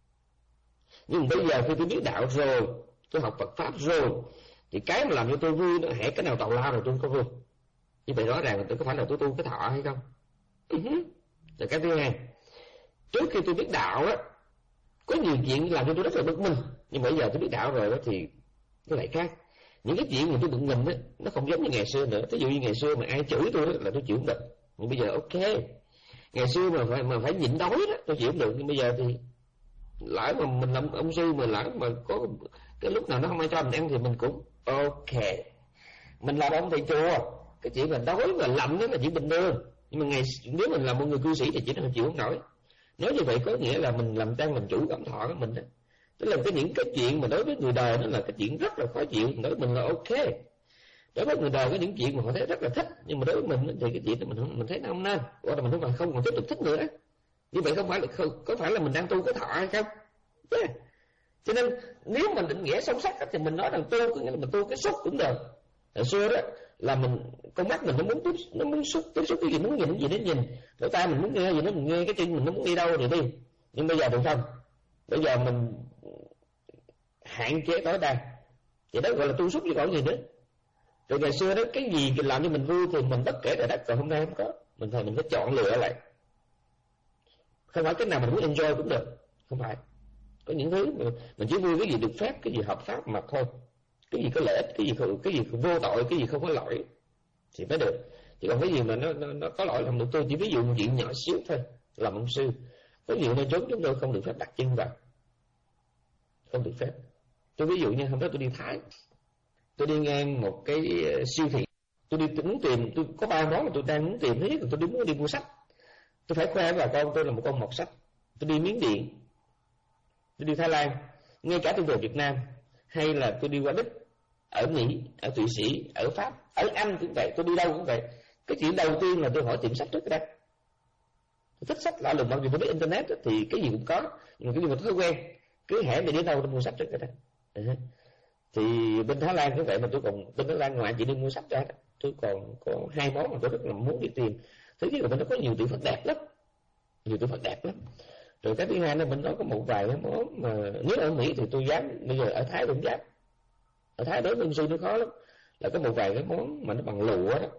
Nhưng bây giờ khi tôi biết đạo rồi, tôi học Phật pháp rồi, thì cái mà làm cho tôi vui nó hễ cái nào tào lao rồi tôi không có vui. Như vậy rõ ràng là tôi có phải là tôi tu cái thọ hay không? Uh-huh. Rồi cái thứ hai, trước khi tôi biết đạo á, có nhiều chuyện làm cho tôi rất là bực mình, nhưng bây giờ tôi biết đạo rồi đó thì nó lại khác. Những cái chuyện mà tôi bực mình á, nó không giống như ngày xưa nữa. Ví dụ như ngày xưa mà ai chửi tôi đó là tôi chịu không được, nhưng bây giờ ok. Ngày xưa mà phải mà phải nhịn đói đó tôi chịu không được, nhưng bây giờ thì lỡ mà mình làm ông sư mà lỡ mà có cái lúc nào nó không ai cho mình ăn thì mình cũng ok. Mình làm ông thầy chùa, cái chuyện là đói và lạnh đó là chuyện bình thường. Nhưng mà ngày nếu mình là một người cư sĩ thì chỉ là mình chịu không nổi. Nói như vậy có nghĩa là mình làm tăng làm chủ cảm thọ của mình đó. Tức là cái những cái chuyện mà đối với người đời nó là cái chuyện rất là khó chịu, đối với mình là ok. Đối với người đời có những chuyện mà họ thấy rất là thích, nhưng mà đối với mình thì cái chuyện đó mình mình thấy nó không nên, hoặc là mình không còn không còn tiếp tục thích nữa. Như vậy không phải là không, có phải là mình đang tu cái thọ hay không? Yeah. Cho nên nếu mình định nghĩa sâu sắc thì mình nói rằng tu có nghĩa là mình tu cái xúc cũng được. Hồi xưa đó là mình con mắt mình nó muốn tiếp nó muốn xúc tiếp xúc cái gì, muốn nhìn cái gì nó nhìn, lỗ tai mình muốn nghe gì nó mình nghe, cái chân mình nó muốn đi đâu thì đi. Nhưng bây giờ được không? Bây giờ mình hạn chế tối đa, vậy đó gọi là tu xúc chứ còn gì nữa. Rồi ngày xưa đó cái gì làm cho mình vui thì mình bất kể rồi đất, còn hôm nay không có, mình phải mình phải chọn lựa lại. Không phải cái nào mình muốn enjoy cũng được, không phải. Có những thứ mà mình chỉ vui cái gì được phép, cái gì hợp pháp mà thôi. Cái gì có lợi ích, cái gì không, cái gì vô tội, cái gì không có lỗi thì mới được. Chứ còn cái gì mà nó nó, nó có lỗi làm được, tôi chỉ ví dụ một chuyện nhỏ xíu thôi. Làm ông sư có nhiều nơi trốn chúng tôi không được phép đặt chân vào, không được phép. Tôi ví dụ như hôm đó tôi đi Thái, tôi đi ngang một cái siêu thị, tôi đi muốn tìm, tôi có ba món mà tôi đang muốn tìm. Thứ nhất là tôi đi muốn đi mua sách, tôi phải khoe với bà con tôi là một con mọt sách. Tôi đi Miến Điện, tôi đi Thái Lan, ngay cả tôi về Việt Nam, hay là tôi đi qua Đức, ở Mỹ, ở Thụy Sĩ, ở Pháp, ở Anh cũng vậy, tôi đi đâu cũng vậy. Cái chuyện đầu tiên là tôi hỏi tiệm sách trước cái đây. Tôi thích sách lạ lùng, mặc dù tôi biết internet thì cái gì cũng có, nhưng mà cái gì mà thói quen cứ hẻm thì đi đâu tôi mua sách trước cái đây. Uh-huh. Thì bên Thái Lan cũng vậy, mà tôi còn bên Thái Lan ngoài chỉ đi mua sách ra, tôi còn có hai món mà tôi rất là muốn đi tìm. Thứ nhất là bên đó có nhiều tiểu Phật đẹp lắm, nhiều tiểu Phật đẹp lắm. Rồi cái thứ hai là bên đó có một vài cái món mà nếu ở Mỹ thì tôi dám, bây giờ ở Thái tôi không dám. Ở Thái đối với ông sư nó khó lắm, là có một vài cái món mà nó bằng lụa đó.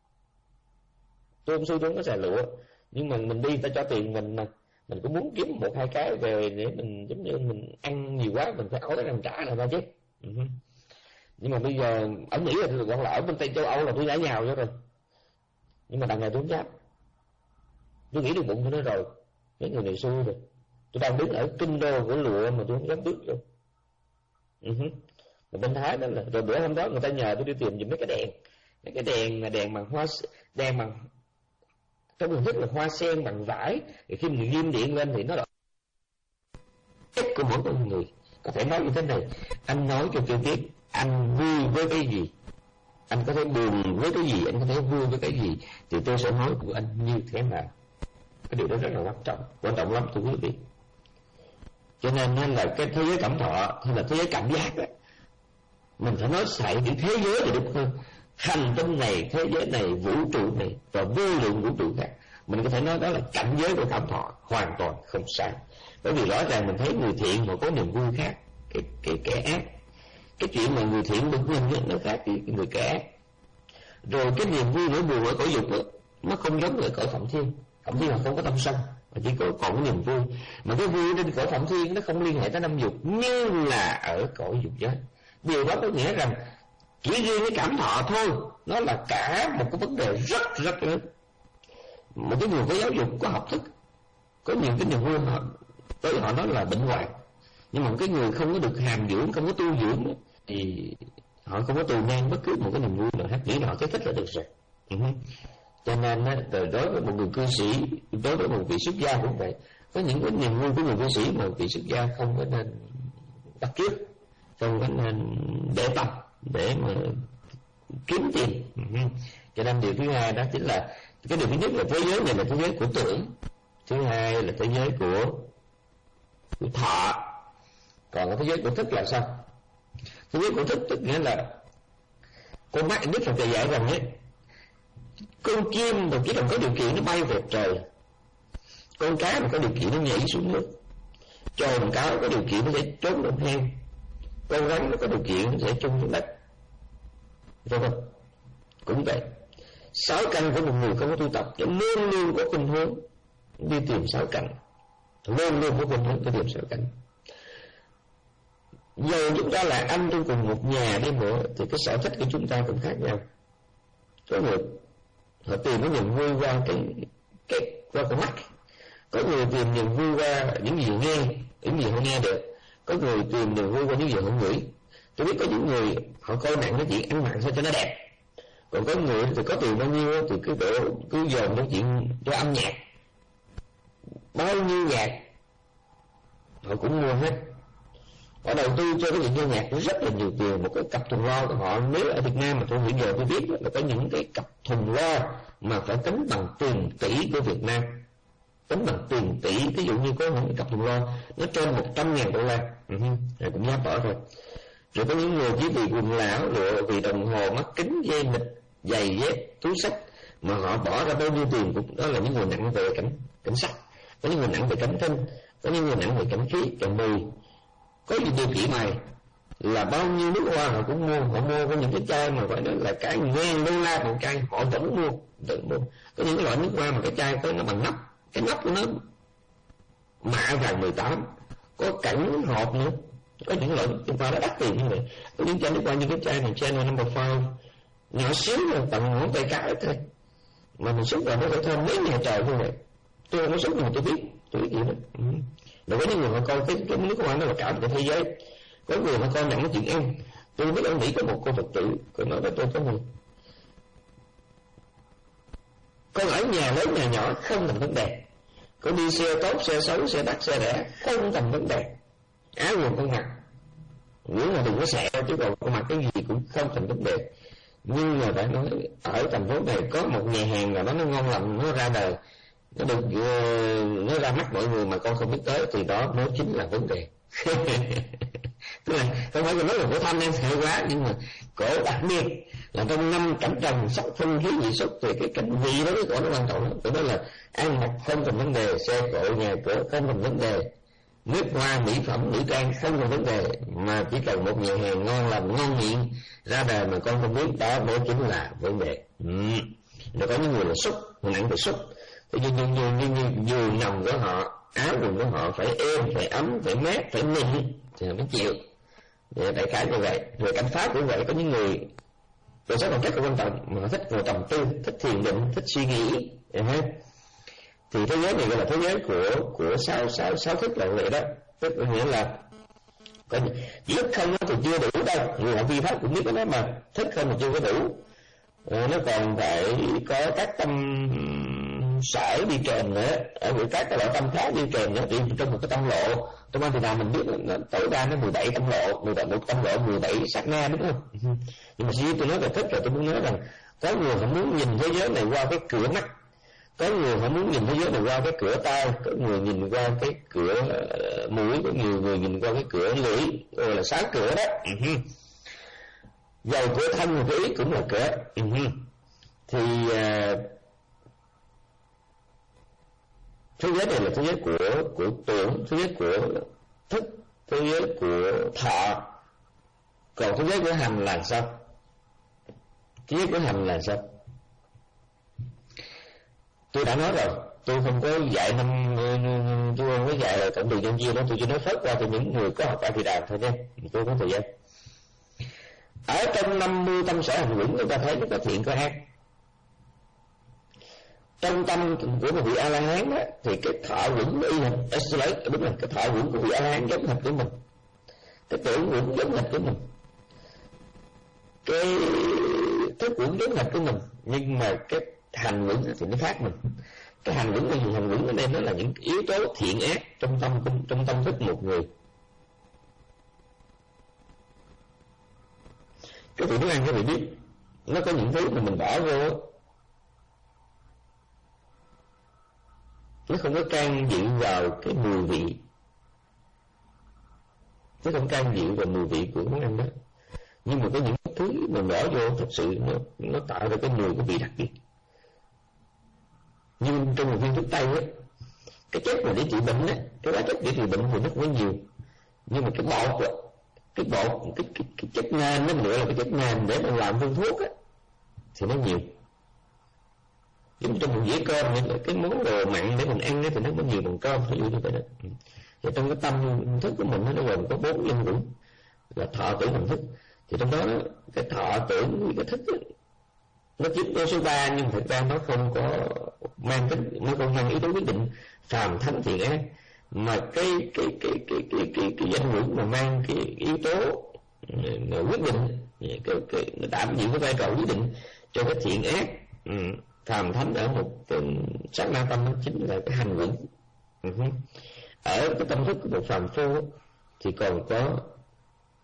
Tôi ông sư tôi không có xài lụa, nhưng mà mình đi ta cho tiền mình mà, mình cũng muốn kiếm một hai cái về để mình giống như mình ăn nhiều quá mình phải ói răng trả là ra chứ. Uh-huh. Nhưng mà bây giờ ở Mỹ là tôi còn là ở bên Tây châu Âu là tôi đã nhào cho rồi, nhưng mà đằng này tôi không dám. Tôi nghĩ được bụng của nó rồi, mấy người này xui rồi. Tôi đang đứng ở kinh đô của lụa mà tôi không dám bước vô. Uh-huh. Mà bên Thái đó là, rồi bữa hôm đó người ta nhờ tôi đi tìm giùm mấy cái đèn, mấy cái đèn là đèn bằng hoa, đèn bằng trong hình thức là hoa sen bằng vải, thì khi mình ghim điện lên thì nó là cách của mỗi con người. Có thể nói như thế này, anh nói cho tôi biết anh vui với cái gì, anh có thể buồn với cái gì, anh có thể vui với cái gì, thì tôi sẽ nói của anh như thế nào. Cái điều đó rất là quan trọng, quan trọng lắm thưa quý vị. Cho nên là cái thế giới cảm thọ hay là thế giới cảm giác đó, mình phải nói xài chữ thế giới thì đúng hơn. Hành tinh này, thế giới này, vũ trụ này và vô lượng vũ trụ khác, mình có thể nói đó là cảnh giới của cảm thọ, hoàn toàn không sai. Bởi vì rõ ràng mình thấy người thiện mà có niềm vui khác cái cái kẻ ác. Cái chuyện mà người thiện bực mình nó khác cái người kẻ ác. Rồi cái niềm vui nỗi buồn ở cõi dục đó, nó không giống ở cõi Phạm Thiên. Phạm Thiên là không có tâm sân, mà chỉ có còn niềm vui. Mà cái vui trên cõi Phạm Thiên nó không liên hệ tới năm dục như là ở cõi dục giới. Điều đó có nghĩa rằng chỉ riêng cái cảm thọ thôi, nó là cả một cái vấn đề rất rất lớn. Một cái người có giáo dục, có học thức, có nhiều cái niềm vui họ tới họ nói là bệnh hoạn. Nhưng mà cái người không có được hàm dưỡng, không có tu dưỡng thì họ không có tù ngang bất cứ một cái niềm vui nào hết, nghĩ là họ thấy thích là được rồi. Uh-huh. Cho nên đối với một người cư sĩ, đối với một vị xuất gia cũng vậy, có những cái niềm vui của người cư sĩ mà vị xuất gia không có nên bắt chước, không có nên để tâm để mà kiếm tiền. Uh-huh. Cho nên điều thứ hai đó chính là cái điều thứ nhất là thế giới này là thế giới của tưởng, thứ hai là thế giới của, của thọ, còn cái thế giới của thức là sao? Thế giới của thức tức nghĩa là con mắt Đức Phật dạy rằng ấy, con chim mà chỉ cần có điều kiện nó bay về trời, con cá mà có điều kiện nó nhảy xuống nước, trồn cáo có điều kiện nó sẽ trốn trong heo, con rắn nó có điều kiện nó sẽ chung xuống đất, phải không? Cũng vậy, sáu căn của một người không có tu tập thì luôn luôn có khuynh hướng đi tìm sáu căn, luôn luôn có khuynh hướng đi tìm sáu căn. Dù chúng ta là anh trong cùng một nhà đi nữa thì cái sở thích của chúng ta cũng khác nhau. Có người họ tìm cái niềm vui qua cái cái qua con mắt, có người tìm niềm vui qua những gì nghe, những gì họ nghe được, có người tìm niềm vui qua những gì họ ngửi. Tôi biết có những người họ coi nặng cái chuyện ăn mặn sao cho nó đẹp, còn có người thì có tiền bao nhiêu thì cứ đổ cứ dồn cái chuyện cho âm nhạc, bao nhiêu nhạc họ cũng mua hết. họ đầu tư cho cái việc nghe nhạc rất là nhiều tiền. Một cái cặp thùng loa của họ, nếu ở Việt Nam mà tôi hiện giờ tôi biết là có những cái cặp thùng loa mà phải tính bằng tiền tỷ của Việt Nam, tính bằng tiền tỷ. Ví dụ như có những cặp thùng loa nó trên một trăm ngàn đô la, ừ, rồi cũng dám bỏ thôi. Rồi có những người chỉ vì quần lão, rồi vì đồng hồ, mắt kính, dây nịt, giày dép, túi sách mà họ bỏ ra bao nhiêu tiền cũng đó là những người nặng về cảnh cảnh sắc, có những người nặng về cảnh tinh, có những người nặng về cảnh khí, cảnh mùi. Có gì điều chỉ mày là bao nhiêu nước hoa họ cũng mua, họ mua có những cái chai mà phải nói là cả ngàn đô la một chai họ vẫn mua, vẫn mua. Có những cái loại nước hoa mà cái chai có nó bằng nắp, cái nắp của nó mạ vàng mười tám, có cảnh hộp nữa. Có những loại nước hoa nó đắt tiền như vậy. Có những chai nước hoa như cái chai này, chai này number five, nhỏ xíu rồi tầm ngón tay cái thôi, mà mình xúc vào nó phải thơm mấy ngày trời như vậy. Tôi không có xúc mà tôi biết, tôi biết gì đó. Ừ. Rồi có những người họ coi cái, cái nước hoa nó là cả một cái thế giới. Có người họ coi nặng cái chuyện ăn. Tôi biết ở Mỹ có một cô Phật tử, cô nói với tôi có người: con ở nhà lớn nhà nhỏ không thành vấn đề, con đi xe tốt, xe xấu, xe đắt, xe rẻ không thành vấn đề, áo quần con mặc nếu mà đừng có xẹo, chứ còn con mặc cái gì cũng không thành vấn đề. Nhưng mà phải nói ở thành phố này có một nhà hàng nào đó nó ngon lành, nó ra đời, nó được nó ra mắt mọi người mà con không biết tới, thì đó mới chính là vấn đề. Tức là không phải nói là cổ thanh em hay quá, nhưng mà cổ đặc biệt là trong năm cảnh trần sắc phân khí vị xúc thì cái cảnh vị đó cái cổ nó quan trọng lắm. Tôi nói là ăn mặc không thành vấn đề, xe cộ nhà cửa không thành vấn đề, nước hoa mỹ phẩm nữ trang không thành vấn đề, mà chỉ cần một nhà hàng ngon lành ngon miệng ra đời mà con không biết, đó mới chính là vấn đề. Ừ. Rồi có những người là xúc, người nặng về xúc, thì như như như như, như giường nằm của họ, áo quần của họ phải êm, phải ấm, phải mát, phải mịn thì họ mới chịu. Để đại khái như vậy. Rồi cảnh pháp cũng vậy, có những người đời sống còn rất là quan trọng mà họ thích ngồi trầm tư, thích thiền định, thích suy nghĩ, thì thế giới này gọi là thế giới của của sáu sáu sáu thức là vậy đó. Tức là nghĩa là có chỉ thức không thì chưa đủ đâu, người họ vi pháp cũng biết cái đó mà, thức không thì chưa có đủ, ờ, nó còn phải có các tâm sở đi kèm nữa, ở với các cái loại tâm khác đi kèm nữa. Thì trong một cái tâm lộ, trong ban thì nào mình biết nó tối đa nó mười bảy tâm lộ, mười bảy một tâm lộ mười bảy sát na, đúng không? Nhưng mà khi tôi nói về thích rồi tôi muốn nói rằng có người họ muốn nhìn thế giới này qua cái cửa mắt, có người họ muốn nhìn thế giới này qua cái cửa tai, có người nhìn qua cái cửa uh, mũi, có nhiều người nhìn qua cái cửa lưỡi, gọi là sáu cửa đó. Uh-huh. Dầu cửa thân một cái ý cũng là cửa. Uh-huh. Thì uh, thế giới này là thế giới của của tưởng, thế giới của thức, thế giới của thọ. Còn thế giới của hành là sao? Thế giới của hành là sao? Tôi đã nói rồi, tôi không có dạy năm, tôi không có dạy là cộng từ nhân duyên đó, tôi chỉ nói phớt qua cho những người có học tại Thì Đàm thôi nhé, tôi có thời gian. Ở trong năm mươi tâm sở hành quẩn, chúng ta thấy nó có thiện có ác. Trong tâm của một vị A La Hán đó, thì cái thọ quẩn y hệt, đúng là cái thọ quẩn của vị A La Hán giống hệt của mình, cái tưởng quẩn giống hệt của mình, cái thức quẩn giống hệt của mình, nhưng mà cái hành quẩn thì nó khác mình. Cái hành quẩn là gì? Hành quẩn ở đây nó là những yếu tố thiện ác trong tâm trong tâm thức một người. Cái vị thức ăn các vị biết, nó có những thứ mà mình bỏ vô, nó không có can dự vào cái mùi vị, nó không can dự vào mùi vị của món ăn đó. Nhưng mà có những thứ mình bỏ vô thật sự nó nó tạo ra cái mùi của vị đặc biệt. Nhưng trong một viên thuốc tây ấy, cái chất mà để trị bệnh ấy, cái hóa chất để trị bệnh thì nó không có nhiều, nhưng mà cái bột ấy, cái bột cái, cái, cái chất nền nó mình gọi là cái chất nền để mình làm viên thuốc ấy, thì nó nhiều. Giống trong một dĩa cơm này, cái món đồ mặn để mình ăn ấy, thì nó có nhiều bằng cơm, ví dụ như vậy đó. Thì trong cái tâm thức của mình nó gồm có bốn nhân quẩn là thọ tưởng hành thức. Thì trong đó cái thọ tưởng với cái thức ấy, nó chiếm số ba, nhưng thực ra nó không có mang tính, nó không mang yếu tố quyết định phàm thánh thiện ác, mà cái cái cái cái cái cái cái danh ngữ mà mang cái yếu tố quyết định, cái cái nó đảm nhiệm cái vai trò quyết định cho cái thiện ác phàm thánh ở một cái sát na tâm, nó chính là cái hành quẩn. Ở cái tâm thức của một phàm phu thì còn có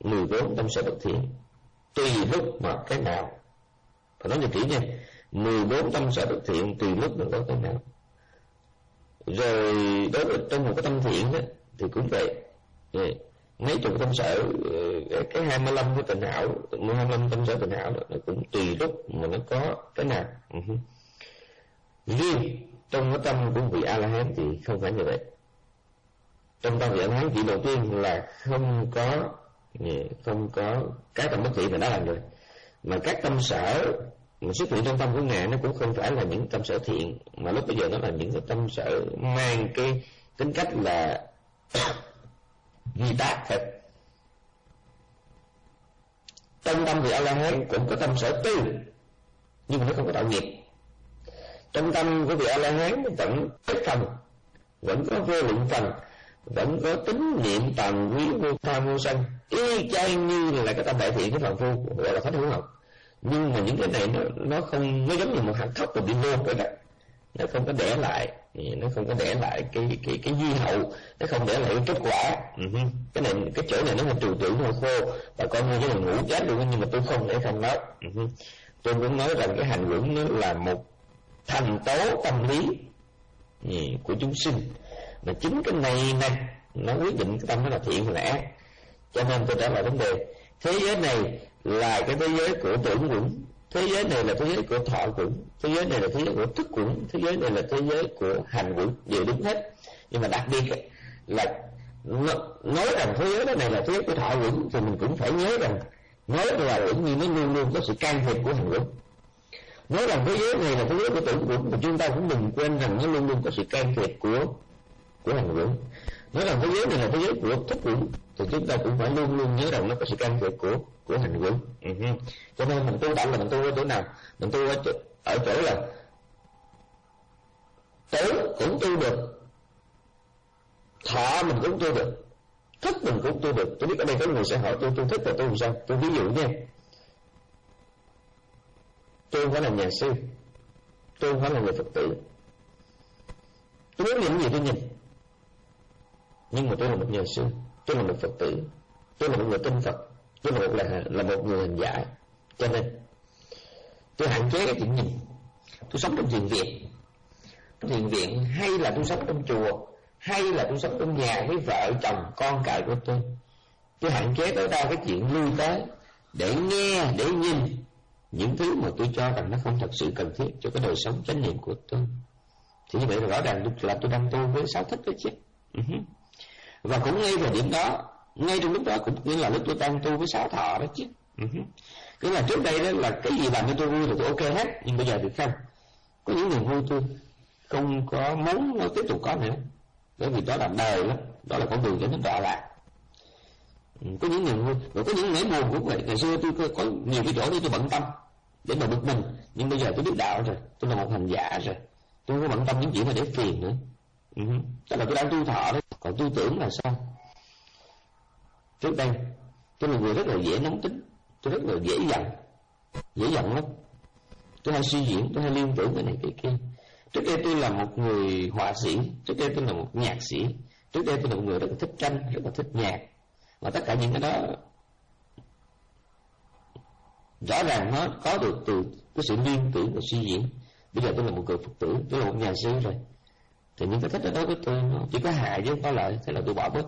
mười bốn tâm sở bất thiện, tùy lúc mà cái nào. Phải nói cho kỹ nha, mười bốn tâm sở bất thiện tùy lúc mà có cái nào. Rồi đối với trong một cái tâm thiện đó thì cũng vậy, mấy chục tâm sở, cái hai mươi lăm cái tình hảo, hai mươi lăm tâm sở tình hảo đó, nó cũng tùy lúc mà nó có cái nào. Uh-huh. Riêng trong cái tâm của vị A La Hán thì không phải như vậy. Trong tâm vị A La Hán chỉ đầu tiên là không có không có cái tâm bất thiện mà đã làm rồi, mà các tâm sở mà xuất hiện trong tâm của ngài nó cũng không phải là những tâm sở thiện, mà lúc bây giờ nó là những cái tâm sở mang cái tính cách là duy tác thật. Trong tâm vị A La Hán cũng có tâm sở tư, nhưng mà nó không có tạo nghiệp. Trong tâm của vị A La Hán vẫn có phần, vẫn có vô lượng phần, vẫn có tín niệm tàm quý vô tham vô sân, y chang như là cái tâm đại thiện, cái phần phu gọi là thánh hữu học. Nhưng mà những cái này nó nó không, nó giống như một hạt thóc mà bị nôn vậy đó, nó không có để lại, nó không có để lại cái cái cái di hậu, nó không để lại cái kết quả. Uh-huh. Cái này cái chỗ này nó là trừu tượng, nó khô, và con như cái là ngủ chết luôn, nhưng mà tôi không để không nói. Uh-huh. Tôi muốn nói rằng cái hành luận nó là một thành tố tâm lý của chúng sinh, mà chính cái này này nó quyết định cái tâm nó là thiện hay là ác. Cho nên tôi trả lời vấn đề, thế giới này là cái thế giới của tưởng quẩn, thế giới này là thế giới của thọ quẩn, thế giới này là thế giới của thức quẩn, thế giới này là thế giới của hành quẩn, đều đúng hết. Nhưng mà đặc biệt là nói rằng thế giới này là thế giới của thọ quẩn thì mình cũng phải nhớ rằng nói là quẩn như nó luôn luôn có sự can thiệp của hành quẩn. Nói rằng thế giới này là thế giới của tưởng quẩn thì chúng ta cũng đừng quên rằng nó luôn luôn có sự can thiệp của của hành quẩn. Nói rằng thế giới này là thế giới của thức quẩn thì chúng ta cũng phải luôn luôn nhớ rằng nó có sự can thiệp của của hành quẩn. Uh-huh. Cho nên mình tu đạo là mình tu ở chỗ nào? Mình tu ở chỗ, ở chỗ là tưởng cũng tu được, thọ mình cũng tu được, thức mình cũng tu được. Tôi biết ở đây có người sẽ hỏi tôi tu thức và tu làm sao? Tôi ví dụ nha, tôi không phải là nhà sư, tôi không phải là người Phật tử, tôi muốn nhìn gì tôi nhìn, nhưng mà tôi là một nhà sư, tôi là một Phật tử, tôi là một người tin Phật, tôi là một là, là một người hành giả. Cho nên tôi hạn chế cái chuyện nhìn. Tôi sống trong thiền viện, trong thiền viện hay là tôi sống trong chùa, hay là tôi sống trong nhà với vợ chồng con cái của tôi, tôi hạn chế tối đa cái chuyện lui tới để nghe, để nhìn những thứ mà tôi cho rằng nó không thật sự cần thiết cho cái đời sống chánh niệm của tôi. Thì như vậy là rõ ràng là tôi đang tu với sáu thích đó chứ. Uh-huh. Và cũng ngay thời điểm đó, ngay trong lúc đó cũng nghĩa là lúc tôi đang tu với sáu thọ đó chứ. Uh-huh. Cứ là trước đây đó là cái gì làm cho tôi vui thì tôi ok hết, nhưng bây giờ thì không. Có những niềm vui tôi không có muốn nó tiếp tục có nữa, bởi vì đó là đời đó, đó là con đường cho nó đọa lạc. Có những niềm vui, rồi có những nỗi buồn cũng vậy. Ngày xưa tôi có, có nhiều cái chỗ để tôi bận tâm, để mà bực mình, nhưng bây giờ tôi biết đạo rồi, tôi là một hành giả rồi, tôi không có bận tâm những chuyện mà để phiền nữa. Uh-huh. Tức là tôi đang tu thọ đấy. Còn tu tưởng là sao? Trước đây tôi là người rất là dễ nóng tính, tôi rất là dễ giận, dễ giận lắm. Tôi hay suy diễn, tôi hay liên tưởng cái này cái kia. Trước đây tôi là một người họa sĩ, trước đây tôi là một nhạc sĩ, trước đây tôi là một người rất là thích tranh, rất là thích nhạc, và tất cả những cái đó rõ ràng nó có được từ cái sự liên tưởng và suy diễn. Bây giờ tôi là một người Phật tử, tôi là một nhà sư rồi, thì những cái thích đó đối với tôi nó chỉ có hại chứ không có lợi, thế là tôi bỏ bớt.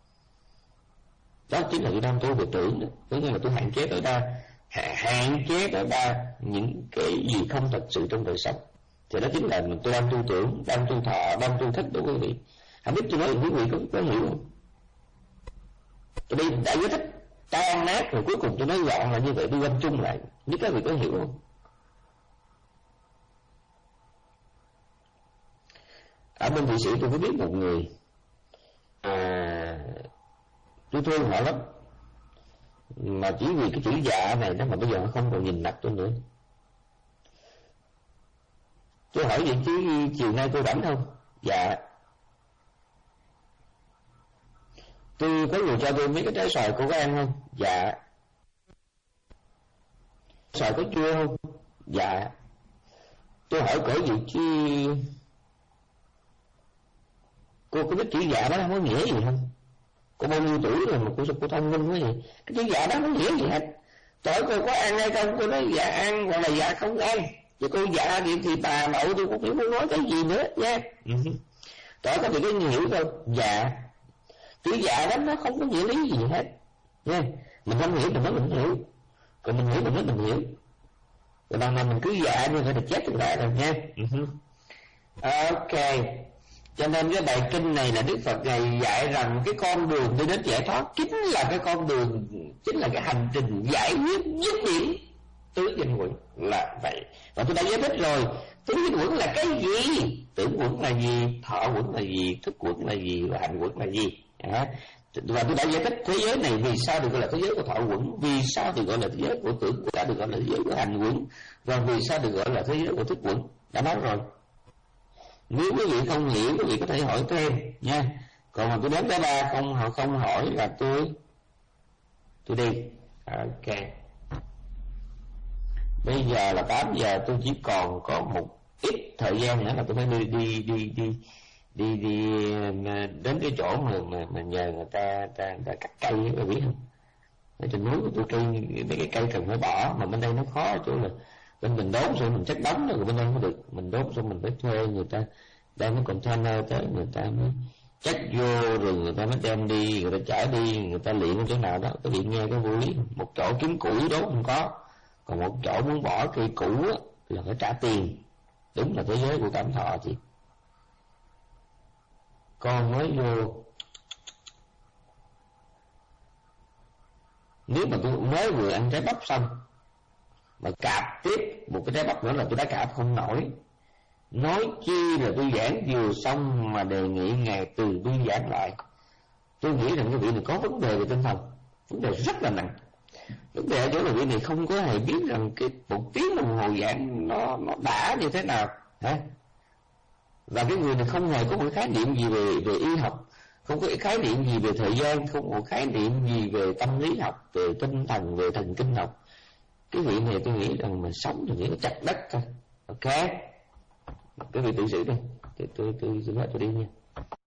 Đó chính là tôi đang tu về tưởng đó, tức là tôi hạn chế tối đa, hạn chế tối đa những cái gì không thật sự trong đời sống. Thì đó chính là tôi đang tu tưởng, đang tu thọ, đang tu thích đó quý vị. Không biết tôi nói quý vị có, có hiểu không? Tôi đi đã giải thích tan nát rồi cuối cùng tôi nói gọn là như vậy, tôi gom chung lại, biết các vị có hiểu không? Ở bên Thụy Sĩ tôi có biết một người, à, tôi thương họ lắm, mà chỉ vì cái chữ dạ này đó mà bây giờ họ không còn nhìn mặt tôi nữa. Tôi hỏi vậy chứ chiều nay tôi rảnh không? Dạ. Tôi có người cho tôi mấy cái trái xoài, cô có ăn không? Dạ. Xoài có chua không? Dạ. Tôi hỏi cỡ gì chứ cô có biết chữ dạ đó không có nghĩa gì không? Cô bao nhiêu tuổi rồi mà cô cô thông minh quá vậy? Cái chữ dạ đó không nghĩa gì hết. Trời, cô có ăn hay không? Cô nói dạ ăn, hoặc là dạ không ăn. Chứ cô dạ thì, thì bà nội tôi cũng không muốn nói cái gì nữa nha. Trời, có thể cái hiểu không? Dạ. Chữ dạ đó nó không có nghĩa lý gì hết nha. Mình không hiểu mình nói mình hiểu, còn mình hiểu mình nói mình hiểu. Rồi bằng mà mình cứ dạ như vậy là chết được lại rồi nha. Ok. Cho nên cái bài kinh này là Đức Phật Ngài dạy rằng cái con đường đi đến giải thoát chính là cái con đường, chính là cái hành trình giải quyết dứt điểm tứ danh quẩn là vậy. Và tôi đã giải thích rồi, tứ danh quẩn là cái gì? Tưởng quẩn là gì? Thọ quẩn là gì? Thức quẩn là gì? Và hành quẩn là gì? À, và tôi đã giải thích thế giới này vì sao được gọi là thế giới của thọ quẩn, vì sao được gọi là thế giới của tưởng quẩn, đã được gọi là thế giới của hành quẩn, và vì sao được gọi là thế giới của thức quẩn. Đã nói rồi. Nếu quý vị không hiểu, quý vị có thể hỏi thêm nha. Còn mà tôi đến tới ba không họ không hỏi là tôi tôi đi. Ok. Bây giờ là tám giờ, tôi chỉ còn có một ít thời gian nữa là tôi phải đi đi đi đi đi đi đến cái chỗ mà mà, mà nhờ người ta ta, ta cắt cây, quý biết không? Ở trên núi của tôi cây mấy cái cây cần phải bỏ, mà bên đây nó khó ở chỗ là bên mình đốn rồi mình chất đóng rồi bên đây không được, mình đốn rồi mình phải thuê người ta đem cái container tới, người ta mới chất vô rồi người ta mới đem đi, người ta chở đi, người ta luyện ở chỗ nào đó. Các vị nghe cái vô lý, một chỗ kiếm củi đốn không có, còn một chỗ muốn bỏ cây cũ á là phải trả tiền. Đúng là thế giới của cảm thọ chị. Con mới vô, nếu mà tôi mới vừa ăn trái bắp xong mà cạp tiếp một cái trái bắp nữa là tôi đã cạp không nổi. Nói chi là tôi giảng vừa xong mà đề nghị ngài từ bi giảng lại. Tôi nghĩ rằng cái vị này có vấn đề về tinh thần, vấn đề rất là nặng. Vấn đề ở chỗ là vị này không có hề biết rằng cái một tiếng đồng hồ giảng nó nó đã như thế nào, hả? Và cái người này không hề có một khái niệm gì về về y học, không có khái niệm gì về thời gian, không có khái niệm gì về tâm lý học, về tinh thần, về thần kinh học. Cái vị này tôi nghĩ rằng mà sống thì chỉ có chặt đất thôi. Ok, cái vị tự xử đi, tôi tôi tôi tôi, tôi đi nha.